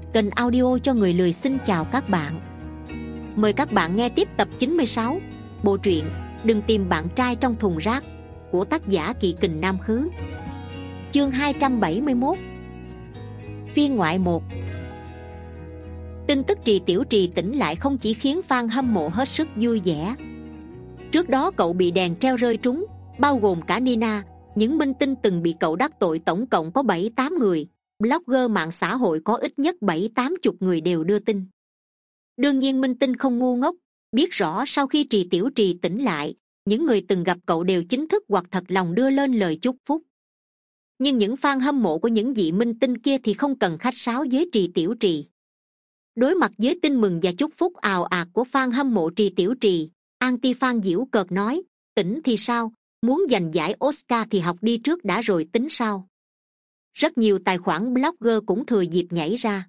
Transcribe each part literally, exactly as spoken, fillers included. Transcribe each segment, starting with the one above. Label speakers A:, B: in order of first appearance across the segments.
A: Kênh audio cho người lười xin chào các bạn. Mời các bạn nghe tiếp tập chín mươi sáu, bộ truyện Đừng tìm bạn trai trong thùng rác của tác giả Kỵ Kình Nam Khứ. Chương hai trăm bảy mươi mốt. Phiên ngoại một. Tin tức Trì Tiểu Trì tỉnh lại không chỉ khiến fan hâm mộ hết sức vui vẻ. Trước đó cậu bị đèn treo rơi trúng, bao gồm cả Nina. Những minh tinh từng bị cậu đắc tội tổng cộng có bảy tám người. Blogger mạng xã hội có ít nhất bảy tám chục người đều đưa tin. Đương nhiên minh tinh không ngu ngốc, biết rõ sau khi Trì Tiểu Trì tỉnh lại, những người từng gặp cậu đều chính thức hoặc thật lòng đưa lên lời chúc phúc. Nhưng những fan hâm mộ của những vị minh tinh kia thì không cần khách sáo với Trì Tiểu Trì. Đối mặt với tin mừng và chúc phúc ào ạt của fan hâm mộ Trì Tiểu Trì, anti fan giễu cợt nói: tỉnh thì sao, muốn giành giải Oscar thì học đi trước đã rồi tính sau. Rất nhiều tài khoản blogger cũng thừa dịp nhảy ra.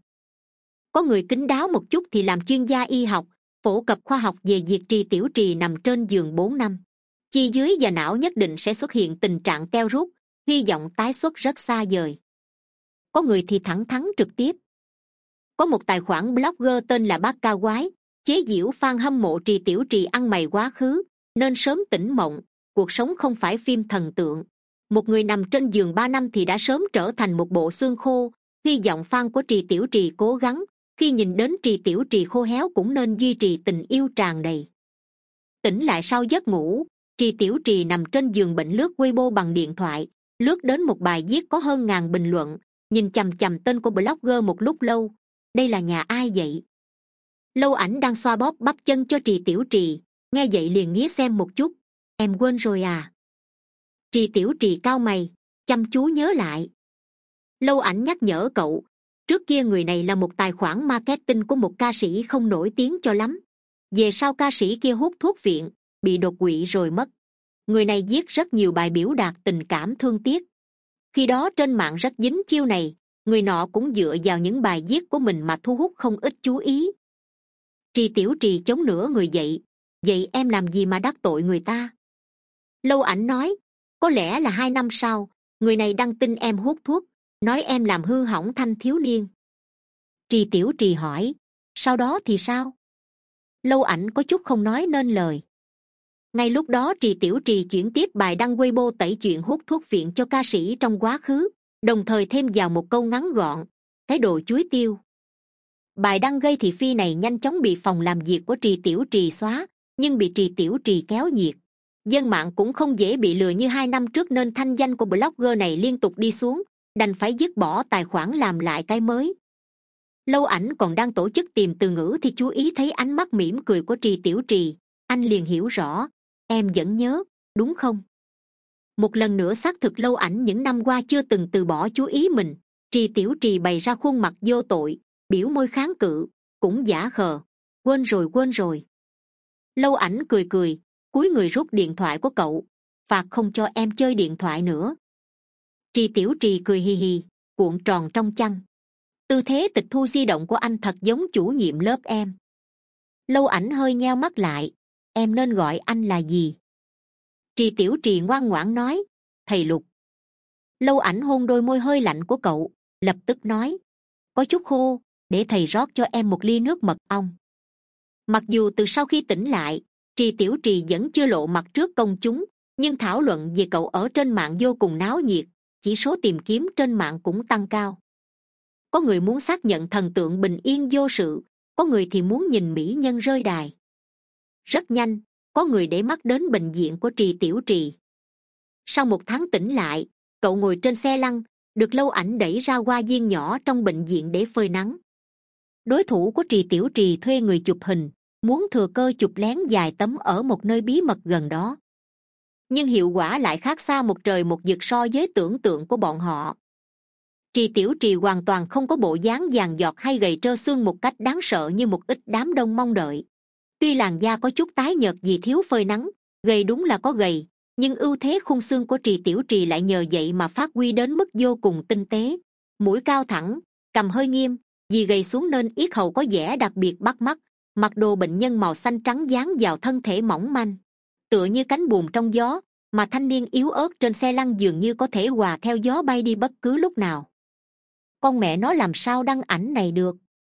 A: Có người kín đáo một chút thì làm chuyên gia y học, phổ cập khoa học về việc Trì Tiểu Trì nằm trên giường bốn năm. Chi dưới và não nhất định sẽ xuất hiện tình trạng teo rút, hy vọng tái xuất rất xa vời. Có người thì thẳng thắn trực tiếp. Có một tài khoản blogger tên là Bác Ca Quái, chế giễu fan hâm mộ Trì Tiểu Trì ăn mày quá khứ, nên sớm tỉnh mộng, cuộc sống không phải phim thần tượng. Một người nằm trên giường ba năm thì đã sớm trở thành một bộ xương khô, hy vọng fan của Trì Tiểu Trì cố gắng, khi nhìn đến Trì Tiểu Trì khô héo cũng nên duy trì tình yêu tràn đầy. Tỉnh lại sau giấc ngủ, Trì Tiểu Trì nằm trên giường bệnh lướt Weibo bằng điện thoại, lướt đến một bài viết có hơn ngàn bình luận, nhìn chằm chằm tên của blogger một lúc lâu. Đây là nhà ai vậy? Lâu Ảnh đang xoa bóp bắp chân cho Trì Tiểu Trì, nghe vậy liền nghía xem một chút. Em quên rồi à? Trì Tiểu Trì cau mày, chăm chú nhớ lại. Lâu Ảnh nhắc nhở cậu, trước kia người này là một tài khoản marketing của một ca sĩ không nổi tiếng cho lắm. Về sau ca sĩ kia hút thuốc viện, bị đột quỵ rồi mất. Người này viết rất nhiều bài biểu đạt tình cảm thương tiếc. Khi đó trên mạng rất dính chiêu này, người nọ cũng dựa vào những bài viết của mình mà thu hút không ít chú ý. Trì Tiểu Trì chống nửa người dậy, vậy em làm gì mà đắc tội người ta? Lâu Ảnh nói, có lẽ là hai năm sau, người này đăng tin em hút thuốc, nói em làm hư hỏng thanh thiếu niên. Trì Tiểu Trì hỏi, sau đó thì sao? Lâu Ảnh có chút không nói nên lời. Ngay lúc đó Trì Tiểu Trì chuyển tiếp bài đăng Weibo tẩy chuyện hút thuốc viện cho ca sĩ trong quá khứ, đồng thời thêm vào một câu ngắn gọn, cái đồ chuối tiêu. Bài đăng gây thị phi này nhanh chóng bị phòng làm việc của Trì Tiểu Trì xóa, nhưng bị Trì Tiểu Trì kéo nhiệt. Dân mạng cũng không dễ bị lừa như hai năm trước nên thanh danh của blogger này liên tục đi xuống, đành phải dứt bỏ tài khoản làm lại cái mới. Lâu Ảnh còn đang tổ chức tìm từ ngữ thì chú ý thấy ánh mắt mỉm cười của Trì Tiểu Trì, anh liền hiểu rõ, em vẫn nhớ, đúng không? Một lần nữa xác thực Lâu Ảnh những năm qua chưa từng từ bỏ chú ý mình. Trì Tiểu Trì bày ra khuôn mặt vô tội, biểu môi kháng cự, cũng giả khờ, quên rồi quên rồi. Lâu Ảnh cười cười, cúi người rút điện thoại của cậu, phạt không cho em chơi điện thoại nữa. Trì Tiểu Trì cười hì hì, cuộn tròn trong chăn. Tư thế tịch thu di động của anh thật giống chủ nhiệm lớp em. Lâu Ảnh hơi nheo mắt lại, em nên gọi anh là gì? Trì Tiểu Trì ngoan ngoãn nói, thầy Lục. Lâu Ảnh hôn đôi môi hơi lạnh của cậu, lập tức nói, có chút khô, để thầy rót cho em một ly nước mật ong. Mặc dù từ sau khi tỉnh lại, Trì Tiểu Trì vẫn chưa lộ mặt trước công chúng, nhưng thảo luận về cậu ở trên mạng vô cùng náo nhiệt, chỉ số tìm kiếm trên mạng cũng tăng cao. Có người muốn xác nhận thần tượng bình yên vô sự, có người thì muốn nhìn mỹ nhân rơi đài. Rất nhanh, có người để mắt đến bệnh viện của Trì Tiểu Trì. Sau một tháng tỉnh lại, cậu ngồi trên xe lăn, được Lâu Ảnh đẩy ra hoa viên nhỏ trong bệnh viện để phơi nắng. Đối thủ của Trì Tiểu Trì thuê người chụp hình, muốn thừa cơ chụp lén vài tấm ở một nơi bí mật gần đó. Nhưng hiệu quả lại khác xa một trời một vực so với tưởng tượng của bọn họ. Trì Tiểu Trì hoàn toàn không có bộ dáng vàng giọt hay gầy trơ xương một cách đáng sợ như một ít đám đông mong đợi. Tuy làn da có chút tái nhợt vì thiếu phơi nắng, gầy đúng là có gầy, nhưng ưu thế khung xương của Trì Tiểu Trì lại nhờ vậy mà phát huy đến mức vô cùng tinh tế. Mũi cao thẳng, cằm hơi nghiêm, vì gầy xuống nên yết hầu có vẻ đặc biệt bắt mắt, mặc đồ bệnh nhân màu xanh trắng dán vào thân thể mỏng manh, tựa như cánh buồm trong gió, mà thanh niên yếu ớt trên xe lăn dường như có thể hòa theo gió bay đi bất cứ lúc nào. Con mẹ nó làm sao đăng ảnh này được,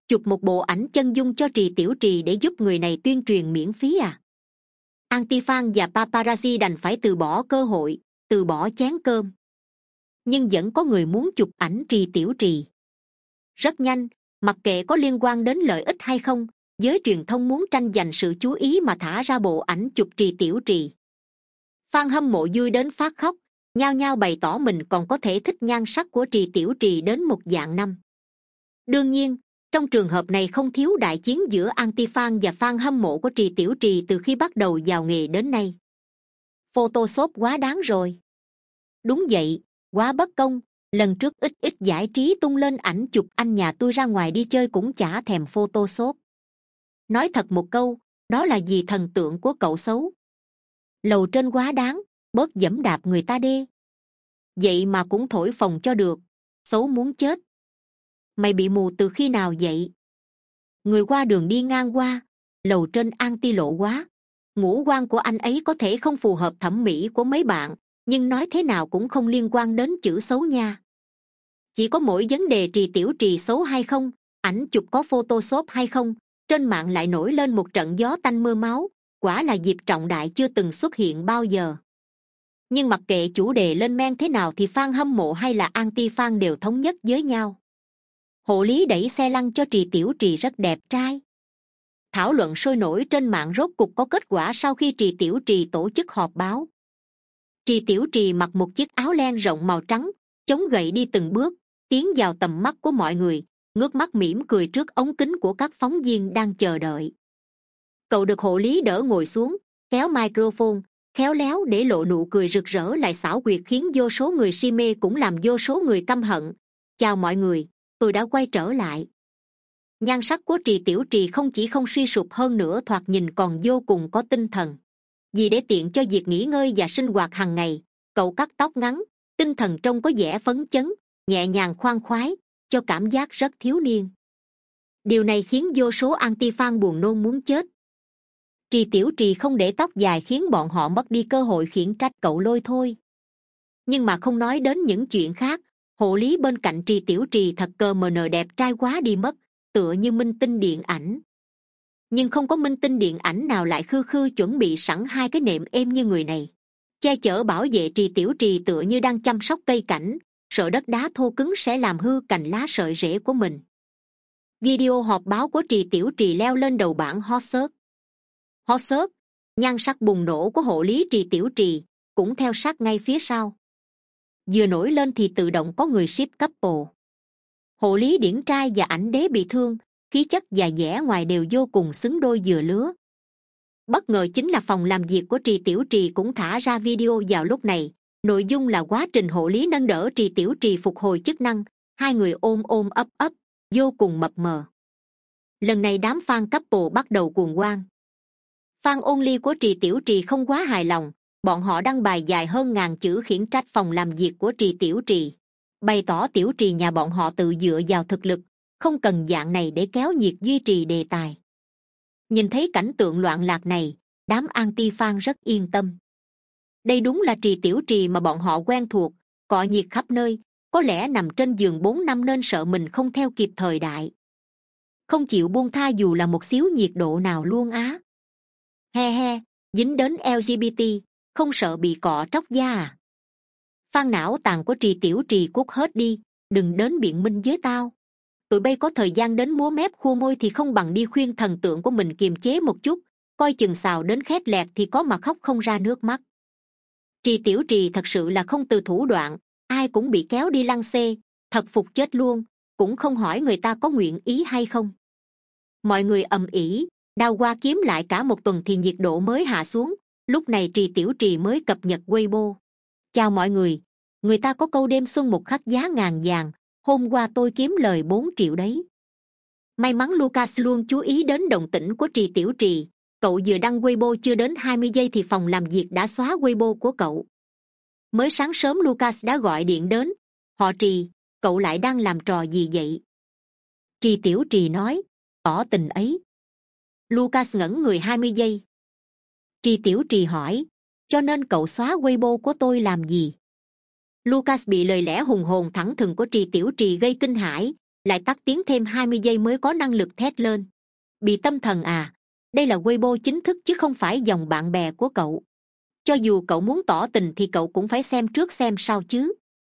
A: Chụp một bộ ảnh chân dung cho Trì Tiểu Trì để giúp người này tuyên truyền miễn phí à? Anti-fan và paparazzi đành phải từ bỏ cơ hội, từ bỏ chén cơm. Nhưng vẫn có người muốn chụp ảnh Trì Tiểu Trì. Rất nhanh, mặc kệ có liên quan đến lợi ích hay không, giới truyền thông muốn tranh giành sự chú ý mà thả ra bộ ảnh chụp Trì Tiểu Trì. Fan hâm mộ vui đến phát khóc, nhao nhao bày tỏ mình còn có thể thích nhan sắc của Trì Tiểu Trì đến một vạn năm. Đương nhiên, trong trường hợp này không thiếu đại chiến giữa anti-fan và fan hâm mộ của Trì Tiểu Trì từ khi bắt đầu vào nghề đến nay. Photoshop quá đáng rồi. Đúng vậy, quá bất công. Lần trước ít ít giải trí tung lên ảnh chụp anh nhà tôi ra ngoài đi chơi cũng chả thèm Photoshop. Nói thật một câu, đó là vì thần tượng của cậu xấu. Lầu trên quá đáng, bớt giẫm đạp người ta đê. Vậy mà cũng thổi phồng cho được, xấu muốn chết. Mày bị mù từ khi nào vậy? Người qua đường đi ngang qua, lầu trên anti lộ quá. Ngũ quan của anh ấy có thể không phù hợp thẩm mỹ của mấy bạn, nhưng nói thế nào cũng không liên quan đến chữ xấu nha. Chỉ có mỗi vấn đề Trì Tiểu Trì xấu hay không, ảnh chụp có Photoshop hay không, trên mạng lại nổi lên một trận gió tanh mưa máu, quả là dịp trọng đại chưa từng xuất hiện bao giờ. Nhưng mặc kệ chủ đề lên men thế nào thì fan hâm mộ hay là anti-fan đều thống nhất với nhau. Hộ lý đẩy xe lăn cho Trì Tiểu Trì rất đẹp trai. Thảo luận sôi nổi trên mạng rốt cục có kết quả sau khi Trì Tiểu Trì tổ chức họp báo. Trì Tiểu Trì mặc một chiếc áo len rộng màu trắng, chống gậy đi từng bước, tiến vào tầm mắt của mọi người, ngước mắt mỉm cười trước ống kính của các phóng viên đang chờ đợi. Cậu được hộ lý đỡ ngồi xuống, kéo microphone, khéo léo để lộ nụ cười rực rỡ lại xảo quyệt khiến vô số người si mê cũng làm vô số người căm hận. Chào mọi người, tôi đã quay trở lại. Nhan sắc của Trì Tiểu Trì không chỉ không suy sụp hơn nữa thoạt nhìn còn vô cùng có tinh thần. Vì để tiện cho việc nghỉ ngơi và sinh hoạt hàng ngày, cậu cắt tóc ngắn, tinh thần trông có vẻ phấn chấn, nhẹ nhàng khoan khoái, cho cảm giác rất thiếu niên. Điều này khiến vô số anti-fan buồn nôn muốn chết. Trì Tiểu Trì không để tóc dài khiến bọn họ mất đi cơ hội khiển trách cậu lôi thôi. Nhưng mà không nói đến những chuyện khác, hộ lý bên cạnh Trì Tiểu Trì thật cờ mờ nờ đẹp trai quá đi mất, tựa như minh tinh điện ảnh. Nhưng không có minh tinh điện ảnh nào lại khư khư chuẩn bị sẵn hai cái nệm êm như người này, che chở bảo vệ Trì Tiểu Trì tựa như đang chăm sóc cây cảnh, sợ đất đá thô cứng sẽ làm hư cành lá sợi rễ của mình. Video họp báo của Trì Tiểu Trì leo lên đầu bảng hot search. Hot search, nhan sắc bùng nổ của hộ lý Trì Tiểu Trì cũng theo sát ngay phía sau. Vừa nổi lên thì tự động có người ship couple. Hộ lý điển trai và ảnh đế bị thương, khí chất và vẻ ngoài đều vô cùng xứng đôi vừa lứa. Bất ngờ chính là phòng làm việc của Trì Tiểu Trì cũng thả ra video vào lúc này. Nội dung là quá trình hộ lý nâng đỡ Trì Tiểu Trì phục hồi chức năng, hai người ôm ôm ấp ấp, vô cùng mập mờ. Lần này đám fan couple bắt đầu cuồng hoan. Fan only của Trì Tiểu Trì không quá hài lòng, bọn họ đăng bài dài hơn ngàn chữ khiển trách phòng làm việc của Trì Tiểu Trì, bày tỏ Tiểu Trì nhà bọn họ tự dựa vào thực lực, không cần dạng này để kéo nhiệt duy trì đề tài. Nhìn thấy cảnh tượng loạn lạc này, đám anti-fan rất yên tâm. Đây đúng là Trì Tiểu Trì mà bọn họ quen thuộc, cọ nhiệt khắp nơi, có lẽ nằm trên giường bốn năm nên sợ mình không theo kịp thời đại, không chịu buông tha dù là một xíu nhiệt độ nào luôn á. He he, dính đến lờ giê bê tê, không sợ bị cọ tróc da à? Phan não tàn của Trì Tiểu Trì cút hết đi, đừng đến biện minh với tao. Tụi bay có thời gian đến múa mép khua môi thì không bằng đi khuyên thần tượng của mình kiềm chế một chút, coi chừng xào đến khét lẹt thì có mà khóc không ra nước mắt. Trì Tiểu Trì thật sự là không từ thủ đoạn, ai cũng bị kéo đi lăng xê, thật phục chết luôn, cũng không hỏi người ta có nguyện ý hay không. Mọi người ầm ĩ, đao qua kiếm lại cả một tuần thì nhiệt độ mới hạ xuống, lúc này Trì Tiểu Trì mới cập nhật Weibo. Chào mọi người, người ta có câu đêm xuân một khắc giá ngàn vàng, hôm qua tôi kiếm lời bốn triệu đấy. May mắn Lucas luôn chú ý đến động tĩnh của Trì Tiểu Trì, cậu vừa đăng Weibo chưa đến hai mươi giây thì phòng làm việc đã xóa Weibo của cậu. Mới sáng sớm Lucas đã gọi điện đến, họ Trì, cậu lại đang làm trò gì vậy? Trì Tiểu Trì nói, tỏ tình ấy. Lucas ngẩn người hai mươi giây. Trì Tiểu Trì hỏi, cho nên cậu xóa Weibo của tôi làm gì? Lucas bị lời lẽ hùng hồn thẳng thừng của Trì Tiểu Trì gây kinh hãi, lại tắt tiếng thêm hai mươi giây mới có năng lực thét lên: bị tâm thần à? Đây là Weibo chính thức chứ không phải dòng bạn bè của cậu. Cho dù cậu muốn tỏ tình thì cậu cũng phải xem trước xem sau chứ.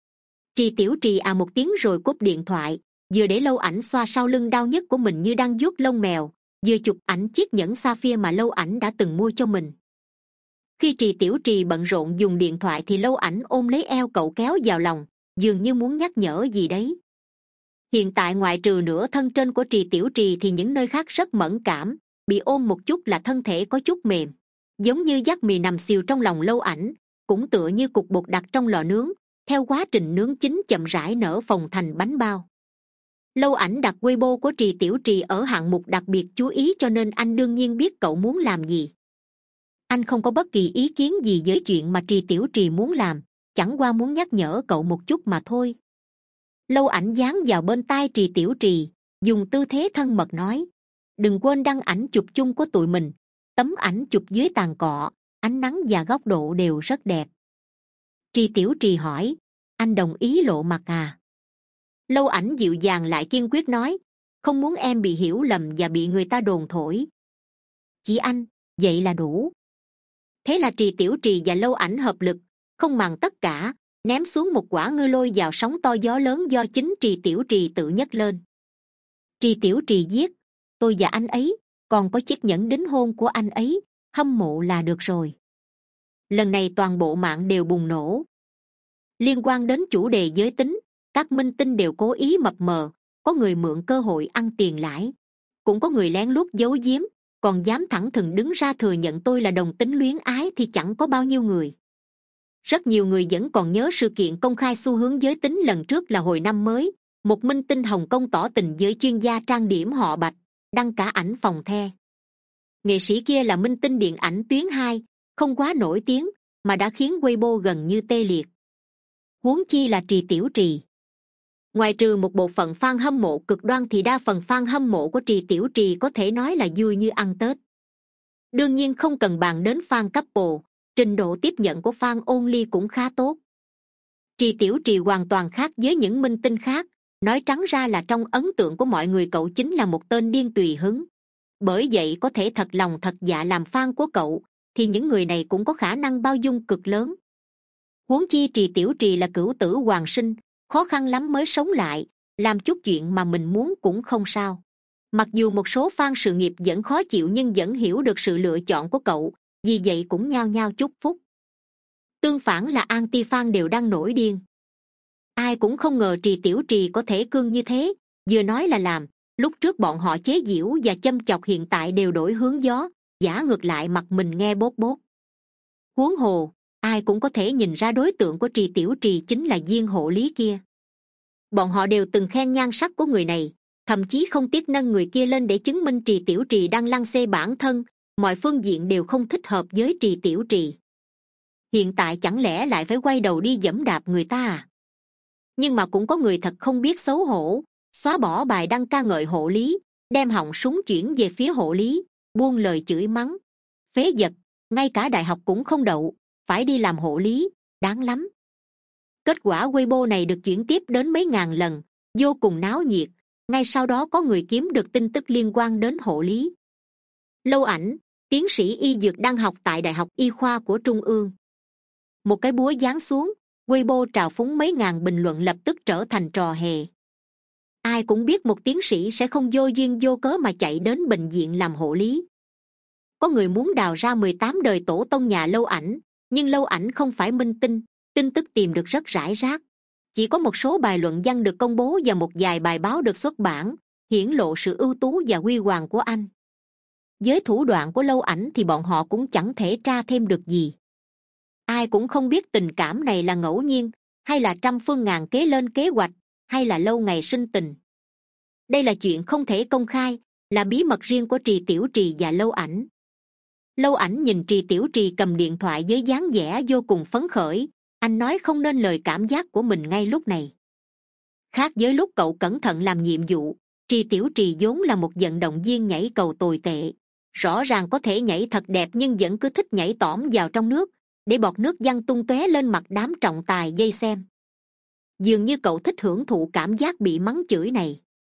A: Trì Tiểu Trì à một tiếng rồi cúp điện thoại, vừa để Lâu Ảnh xoa sau lưng đau nhức của mình như đang vuốt lông mèo, vừa chụp ảnh chiếc nhẫn sapphire mà Lâu Ảnh đã từng mua cho mình. Khi Trì Tiểu Trì bận rộn dùng điện thoại thì Lâu Ảnh ôm lấy eo cậu kéo vào lòng, dường như muốn nhắc nhở gì đấy. Hiện tại ngoại trừ nửa thân trên của Trì Tiểu Trì thì những nơi khác rất mẫn cảm, bị ôm một chút là thân thể có chút mềm, giống như dắt mì nằm xìu trong lòng Lâu Ảnh, cũng tựa như cục bột đặt trong lò nướng, theo quá trình nướng chín chậm rãi nở phồng thành bánh bao. Lâu Ảnh đặt Weibo của Trì Tiểu Trì ở hạng mục đặc biệt chú ý cho nên anh đương nhiên biết cậu muốn làm gì. Anh không có bất kỳ ý kiến gì với chuyện mà Trì Tiểu Trì muốn làm, chẳng qua muốn nhắc nhở cậu một chút mà thôi. Lâu Ảnh dán vào bên tai Trì Tiểu Trì, dùng tư thế thân mật nói: đừng quên đăng ảnh chụp chung của tụi mình. Tấm ảnh chụp dưới tàn cọ, ánh nắng và góc độ đều rất đẹp. Trì Tiểu Trì hỏi: anh đồng ý lộ mặt à? Lâu Ảnh dịu dàng lại kiên quyết nói: không muốn em bị hiểu lầm và bị người ta đồn thổi. Chỉ anh, vậy là đủ. Thế là Trì Tiểu Trì và Lâu Ảnh hợp lực, không màng tất cả, ném xuống một quả ngư lôi vào sóng to gió lớn do chính Trì Tiểu Trì tự nhấc lên. Trì Tiểu Trì viết: tôi và anh ấy, còn có chiếc nhẫn đính hôn của anh ấy, hâm mộ là được rồi. Lần này toàn bộ mạng đều bùng nổ. Liên quan đến chủ đề giới tính, các minh tinh đều cố ý mập mờ, có người mượn cơ hội ăn tiền lãi, cũng có người lén lút giấu giếm, còn dám thẳng thừng đứng ra thừa nhận tôi là đồng tính luyến ái thì chẳng có bao nhiêu người. Rất nhiều người vẫn còn nhớ sự kiện công khai xu hướng giới tính lần trước là hồi năm mới, một minh tinh Hồng Kông tỏ tình với chuyên gia trang điểm họ Bạch, đăng cả ảnh phòng the. Nghệ sĩ kia là minh tinh điện ảnh tuyến hai, không quá nổi tiếng mà đã khiến Weibo gần như tê liệt. Huống chi là Trì Tiểu Trì. Ngoài trừ một bộ phận fan hâm mộ cực đoan thì đa phần fan hâm mộ của Trì Tiểu Trì có thể nói là vui như ăn Tết. Đương nhiên không cần bàn đến fan couple, trình độ tiếp nhận của fan only cũng khá tốt. Trì Tiểu Trì hoàn toàn khác với những minh tinh khác, nói trắng ra là trong ấn tượng của mọi người cậu chính là một tên điên tùy hứng. Bởi vậy có thể thật lòng thật dạ làm fan của cậu thì những người này cũng có khả năng bao dung cực lớn. Huống chi Trì Tiểu Trì là cửu tử hoàng sinh, khó khăn lắm mới sống lại, làm chút chuyện mà mình muốn cũng không sao. Mặc dù một số fan sự nghiệp vẫn khó chịu nhưng vẫn hiểu được sự lựa chọn của cậu, vì vậy cũng nhao nhao chúc phúc. Tương phản là anti fan đều đang nổi điên. Ai cũng không ngờ Trì Tiểu Trì có thể cương như thế, vừa nói là làm. Lúc trước bọn họ chế giễu và châm chọc hiện tại đều đổi hướng gió, giả ngược lại mặt mình nghe bốt bốt. Huống hồ, ai cũng có thể nhìn ra đối tượng của Trì Tiểu Trì chính là viên hộ lý kia. Bọn họ đều từng khen nhan sắc của người này, thậm chí không tiếc nâng người kia lên để chứng minh Trì Tiểu Trì đang lăng xê bản thân, mọi phương diện đều không thích hợp với Trì Tiểu Trì. Hiện tại chẳng lẽ lại phải quay đầu đi giẫm đạp người ta à? Nhưng mà cũng có người thật không biết xấu hổ, xóa bỏ bài đăng ca ngợi hộ lý, đem họng súng chuyển về phía hộ lý, buông lời chửi mắng: phế vật, ngay cả đại học cũng không đậu, phải đi làm hộ lý, đáng lắm. Kết quả Weibo này được chuyển tiếp đến mấy ngàn lần, vô cùng náo nhiệt. Ngay sau đó có người kiếm được tin tức liên quan đến hộ lý. Lâu Ảnh, tiến sĩ y dược đang học tại Đại học Y khoa của Trung ương. Một cái búa giáng xuống, Weibo trào phúng mấy ngàn bình luận lập tức trở thành trò hề. Ai cũng biết một tiến sĩ sẽ không vô duyên vô cớ mà chạy đến bệnh viện làm hộ lý. Có người muốn đào ra mười tám đời tổ tông nhà Lâu Ảnh, nhưng Lâu Ảnh không phải minh tinh, tin tức tìm được rất rải rác. Chỉ có một số bài luận văn được công bố và một vài bài báo được xuất bản, hiển lộ sự ưu tú và huy hoàng của anh. Với thủ đoạn của Lâu Ảnh thì bọn họ cũng chẳng thể tra thêm được gì. Ai cũng không biết tình cảm này là ngẫu nhiên, hay là trăm phương ngàn kế lên kế hoạch, hay là lâu ngày sinh tình. Đây là chuyện không thể công khai, là bí mật riêng của Trì Tiểu Trì và Lâu Ảnh. Lâu Ảnh nhìn Trì Tiểu Trì cầm điện thoại với dáng vẻ vô cùng phấn khởi, anh nói không nên lời cảm giác của mình ngay lúc này. Khác với lúc cậu cẩn thận làm nhiệm vụ, Trì Tiểu Trì vốn là một vận động viên nhảy cầu tồi tệ, rõ ràng có thể nhảy thật đẹp nhưng vẫn cứ thích nhảy tỏm vào trong nước, để bọt nước văng tung tóe lên mặt đám trọng tài vây xem. Dường như cậu thích hưởng thụ cảm giác bị mắng chửi này.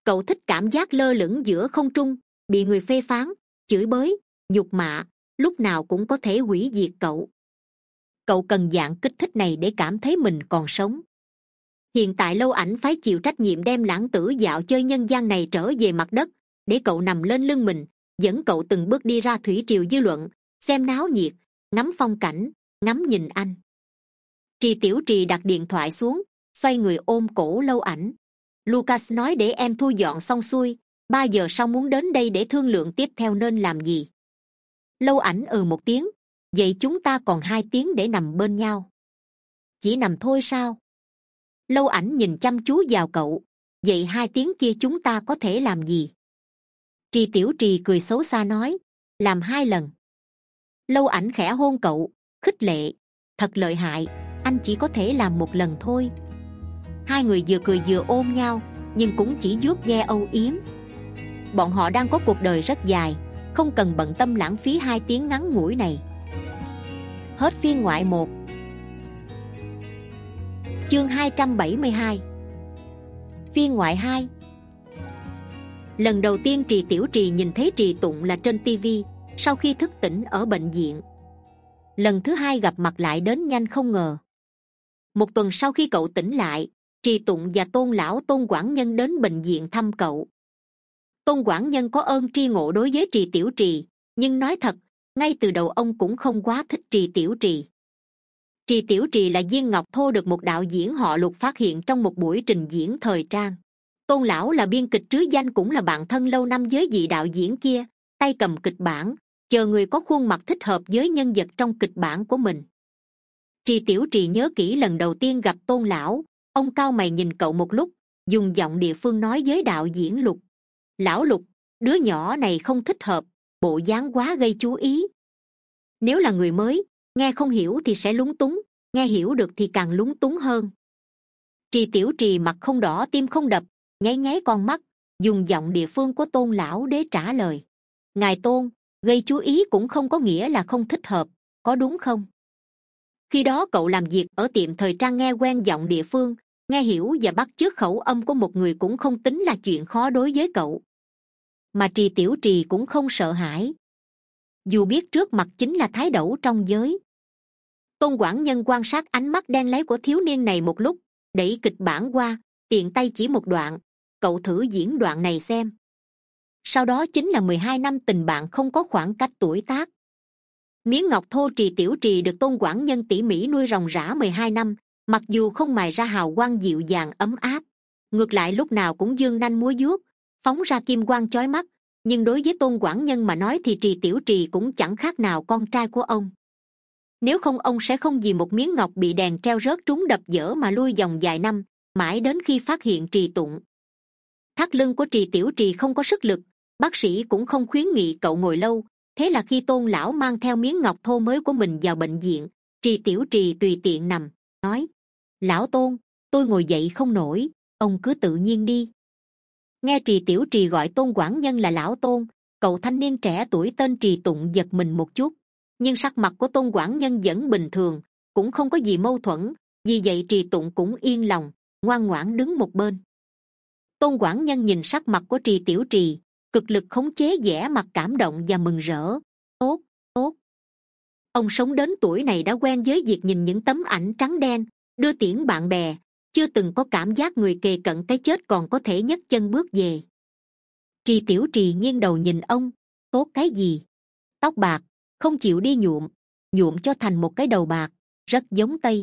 A: Cậu thích cảm giác lơ lửng giữa không trung, bị người phê phán, chửi bới, nhục mạ, lúc nào cũng có thể hủy diệt cậu. Cậu cần dạng kích thích này để cảm thấy mình còn sống. Hiện tại Lâu Ảnh phải chịu trách nhiệm đem lãng tử dạo chơi nhân gian này trở về mặt đất, để cậu nằm lên lưng mình, dẫn cậu từng bước đi ra thủy triều dư luận, xem náo nhiệt, ngắm phong cảnh, ngắm nhìn anh. Trì Tiểu Trì đặt điện thoại xuống, xoay người ôm cổ Lâu Ảnh. Lucas nói để em thu dọn xong xuôi, ba giờ sau muốn đến đây để thương lượng tiếp theo nên làm gì. Lâu Ảnh ừ một tiếng. Vậy chúng ta còn hai tiếng để nằm bên nhau. Chỉ nằm thôi sao? Lâu Ảnh nhìn chăm chú vào cậu. Vậy hai tiếng kia chúng ta có thể làm gì? Trì Tiểu Trì cười xấu xa nói, làm hai lần. Lâu Ảnh khẽ hôn cậu, khích lệ, thật lợi hại, anh chỉ có thể làm một lần thôi. Hai người vừa cười vừa ôm nhau, nhưng cũng chỉ vuốt ve âu yếm. Bọn họ đang có cuộc đời rất dài, không cần bận tâm lãng phí hai tiếng ngắn ngủi này. Hết phiên ngoại một. Chương hai trăm bảy mươi hai. Phiên ngoại hai. Lần đầu tiên Trì Tiểu Trì nhìn thấy Trì Tụng là trên tivi, sau khi thức tỉnh ở bệnh viện. Lần thứ hai gặp mặt lại đến nhanh không ngờ. Một tuần sau khi cậu tỉnh lại, Trì Tụng và Tôn lão Tôn Quảng Nhân đến bệnh viện thăm cậu. Tôn Quảng Nhân có ơn tri ngộ đối với Trì Tiểu Trì, nhưng nói thật, ngay từ đầu ông cũng không quá thích Trì Tiểu Trì. Trì Tiểu Trì là viên ngọc thô được một đạo diễn họ Lục phát hiện trong một buổi trình diễn thời trang. Tôn lão là biên kịch trứ danh, cũng là bạn thân lâu năm với vị đạo diễn kia, tay cầm kịch bản, chờ người có khuôn mặt thích hợp với nhân vật trong kịch bản của mình. Trì Tiểu Trì nhớ kỹ lần đầu tiên gặp Tôn lão, ông cau mày nhìn cậu một lúc, dùng giọng địa phương nói với đạo diễn Lục, lão Lục, đứa nhỏ này không thích hợp, bộ dáng quá gây chú ý. Nếu là người mới, nghe không hiểu thì sẽ lúng túng, nghe hiểu được thì càng lúng túng hơn. Trì Tiểu Trì mặt không đỏ tim không đập, nháy nháy con mắt, dùng giọng địa phương của Tôn lão để trả lời, ngài Tôn, gây chú ý cũng không có nghĩa là không thích hợp, có đúng không? Khi đó cậu làm việc ở tiệm thời trang, nghe quen giọng địa phương, nghe hiểu và bắt chước khẩu âm của một người cũng không tính là chuyện khó đối với cậu. Mà Trì Tiểu Trì cũng không sợ hãi, dù biết trước mặt chính là thái đẩu trong giới. Tôn Quảng Nhân quan sát ánh mắt đen láy của thiếu niên này một lúc, đẩy kịch bản qua, tiện tay chỉ một đoạn, cậu thử diễn đoạn này xem. Sau đó chính là mười hai năm tình bạn không có khoảng cách tuổi tác. Miếng ngọc thô Trì Tiểu Trì được Tôn Quảng Nhân tỉ mỉ nuôi ròng rã mười hai năm, mặc dù không mài ra hào quang dịu dàng ấm áp, ngược lại lúc nào cũng dương nanh múa vuốt, phóng ra kim quang chói mắt, nhưng đối với Tôn Quảng Nhân mà nói thì Trì Tiểu Trì cũng chẳng khác nào con trai của ông. Nếu không ông sẽ không vì một miếng ngọc bị đèn treo rớt trúng đập vỡ mà lui dòng vài năm, mãi đến khi phát hiện Trì Tụng. Thắt lưng của Trì Tiểu Trì không có sức lực, bác sĩ cũng không khuyến nghị cậu ngồi lâu, thế là khi Tôn lão mang theo miếng ngọc thô mới của mình vào bệnh viện, Trì Tiểu Trì tùy tiện nằm, nói, lão Tôn, tôi ngồi dậy không nổi, ông cứ tự nhiên đi. Nghe Trì Tiểu Trì gọi Tôn Quảng Nhân là lão Tôn, cậu thanh niên trẻ tuổi tên Trì Tụng giật mình một chút, nhưng sắc mặt của Tôn Quảng Nhân vẫn bình thường, cũng không có gì mâu thuẫn, vì vậy Trì Tụng cũng yên lòng, ngoan ngoãn đứng một bên. Tôn Quảng Nhân nhìn sắc mặt của Trì Tiểu Trì, cực lực khống chế vẻ mặt cảm động và mừng rỡ. Tốt, tốt. Ông sống đến tuổi này đã quen với việc nhìn những tấm ảnh trắng đen, đưa tiễn bạn bè, chưa từng có cảm giác người kề cận cái chết còn có thể nhấc chân bước về. Trì Tiểu Trì nghiêng đầu nhìn ông, tốt cái gì? Tóc bạc, không chịu đi nhuộm, nhuộm cho thành một cái đầu bạc, rất giống Tây.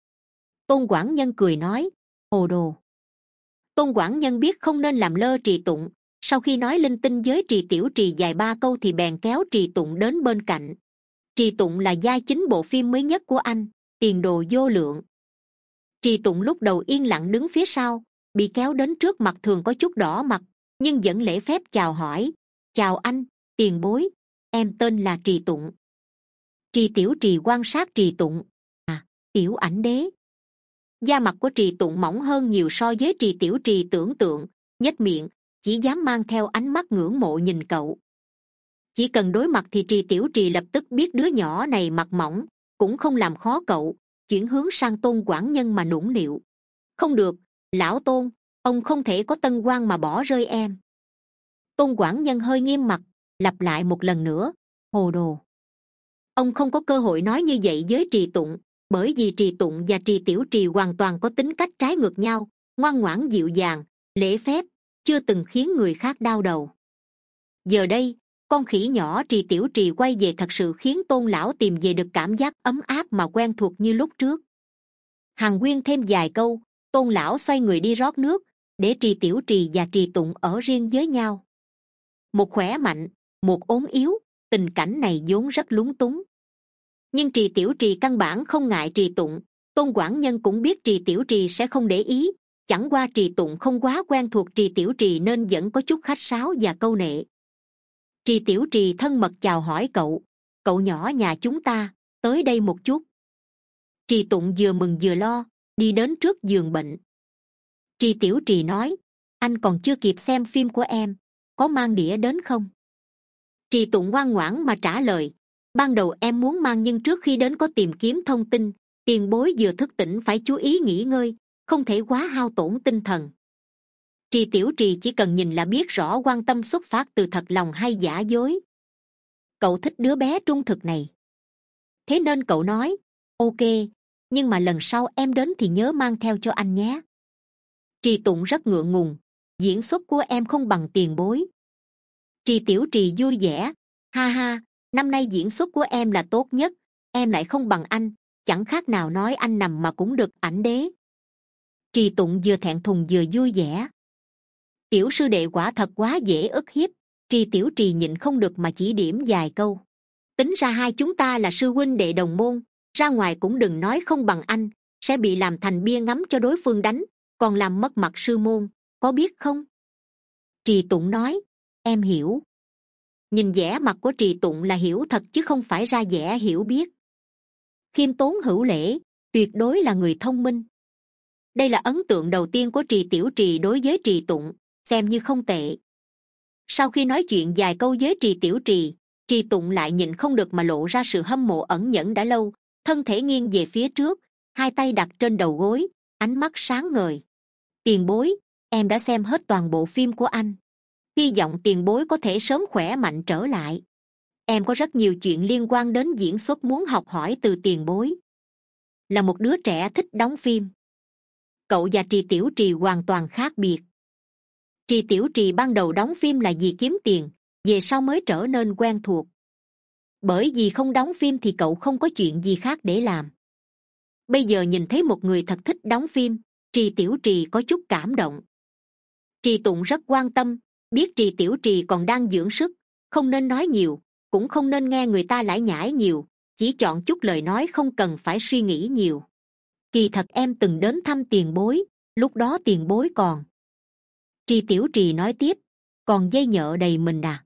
A: Tôn Quảng Nhân cười nói, hồ đồ. Tôn Quảng Nhân biết không nên làm lơ Trì Tụng, sau khi nói linh tinh với Trì Tiểu Trì vài ba câu thì bèn kéo Trì Tụng đến bên cạnh. Trì Tụng là vai chính bộ phim mới nhất của anh, tiền đồ vô lượng. Trì Tụng lúc đầu yên lặng đứng phía sau, bị kéo đến trước mặt thường có chút đỏ mặt, nhưng vẫn lễ phép chào hỏi, chào anh, tiền bối, em tên là Trì Tụng. Trì Tiểu Trì quan sát Trì Tụng, à, Tiểu ảnh đế. Da mặt của Trì Tụng mỏng hơn nhiều so với Trì Tiểu Trì tưởng tượng, nhếch miệng, chỉ dám mang theo ánh mắt ngưỡng mộ nhìn cậu. Chỉ cần đối mặt thì Trì Tiểu Trì lập tức biết đứa nhỏ này mặt mỏng, cũng không làm khó cậu, chuyển hướng sang Tôn Quảng Nhân mà nũng nịu. Không được, lão Tôn, ông không thể có tân quan mà bỏ rơi em. Tôn quản nhân hơi nghiêm mặt, lặp lại một lần nữa: hồ đồ. Ông không có cơ hội nói như vậy với Trì Tụng, bởi vì Trì Tụng và Trì Tiểu Trì hoàn toàn có tính cách trái ngược nhau, ngoan ngoãn dịu dàng, lễ phép, chưa từng khiến người khác đau đầu. Giờ đây, con khỉ nhỏ Trì Tiểu Trì quay về thật sự khiến Tôn lão tìm về được cảm giác ấm áp mà quen thuộc như lúc trước. Hàn huyên thêm vài câu, Tôn lão xoay người đi rót nước, để Trì Tiểu Trì và Trì Tụng ở riêng với nhau. Một khỏe mạnh, một ốm yếu, tình cảnh này vốn rất lúng túng. Nhưng Trì Tiểu Trì căn bản không ngại Trì Tụng. Tôn quản nhân cũng biết Trì Tiểu Trì sẽ không để ý, chẳng qua Trì Tụng không quá quen thuộc Trì Tiểu Trì nên vẫn có chút khách sáo và câu nệ. Trì Tiểu Trì thân mật chào hỏi cậu: cậu nhỏ nhà chúng ta, tới đây một chút. Trì Tụng vừa mừng vừa lo, đi đến trước giường bệnh. Trì Tiểu Trì nói: anh còn chưa kịp xem phim của em, có mang đĩa đến không? Trì Tụng ngoan ngoãn mà trả lời: ban đầu em muốn mang nhưng trước khi đến có tìm kiếm thông tin, tiền bối vừa thức tỉnh phải chú ý nghỉ ngơi, không thể quá hao tổn tinh thần. Trì Tiểu Trì chỉ cần nhìn là biết rõ quan tâm xuất phát từ thật lòng hay giả dối. Cậu thích đứa bé trung thực này, thế nên cậu nói: ok, nhưng mà lần sau em đến thì nhớ mang theo cho anh nhé. Trì Tụng rất ngượng ngùng: diễn xuất của em không bằng tiền bối. Trì Tiểu Trì vui vẻ: ha ha, năm nay diễn xuất của em là tốt nhất, em lại không bằng anh, chẳng khác nào nói anh nằm mà cũng được ảnh đế. Trì Tụng vừa thẹn thùng vừa vui vẻ. Tiểu sư đệ quả thật quá dễ ức hiếp. Trì Tiểu Trì nhịn không được mà chỉ điểm vài câu: tính ra hai chúng ta là sư huynh đệ đồng môn, ra ngoài cũng đừng nói không bằng anh, sẽ bị làm thành bia ngắm cho đối phương đánh, còn làm mất mặt sư môn, có biết không? Trì Tụng nói: em hiểu. Nhìn vẻ mặt của Trì Tụng là hiểu thật chứ không phải ra vẻ hiểu biết. Khiêm tốn hữu lễ, tuyệt đối là người thông minh. Đây là ấn tượng đầu tiên của Trì Tiểu Trì đối với Trì Tụng, xem như không tệ. Sau khi nói chuyện vài câu với Trì Tiểu Trì, Trì Tụng lại nhịn không được mà lộ ra sự hâm mộ ẩn nhẫn đã lâu, thân thể nghiêng về phía trước, hai tay đặt trên đầu gối, ánh mắt sáng ngời. Tiền bối, em đã xem hết toàn bộ phim của anh, hy vọng tiền bối có thể sớm khỏe mạnh trở lại. Em có rất nhiều chuyện liên quan đến diễn xuất muốn học hỏi từ tiền bối. Là một đứa trẻ thích đóng phim, cậu và Trì Tiểu Trì hoàn toàn khác biệt. Trì Tiểu Trì ban đầu đóng phim là vì kiếm tiền, về sau mới trở nên quen thuộc. Bởi vì không đóng phim thì cậu không có chuyện gì khác để làm. Bây giờ nhìn thấy một người thật thích đóng phim, Trì Tiểu Trì có chút cảm động. Trì Tụng rất quan tâm, biết Trì Tiểu Trì còn đang dưỡng sức, không nên nói nhiều, cũng không nên nghe người ta lải nhải nhiều, chỉ chọn chút lời nói không cần phải suy nghĩ nhiều. Kỳ thật em từng đến thăm tiền bối, lúc đó tiền bối còn... Trì Tiểu Trì nói tiếp: còn dây nhợ đầy mình à?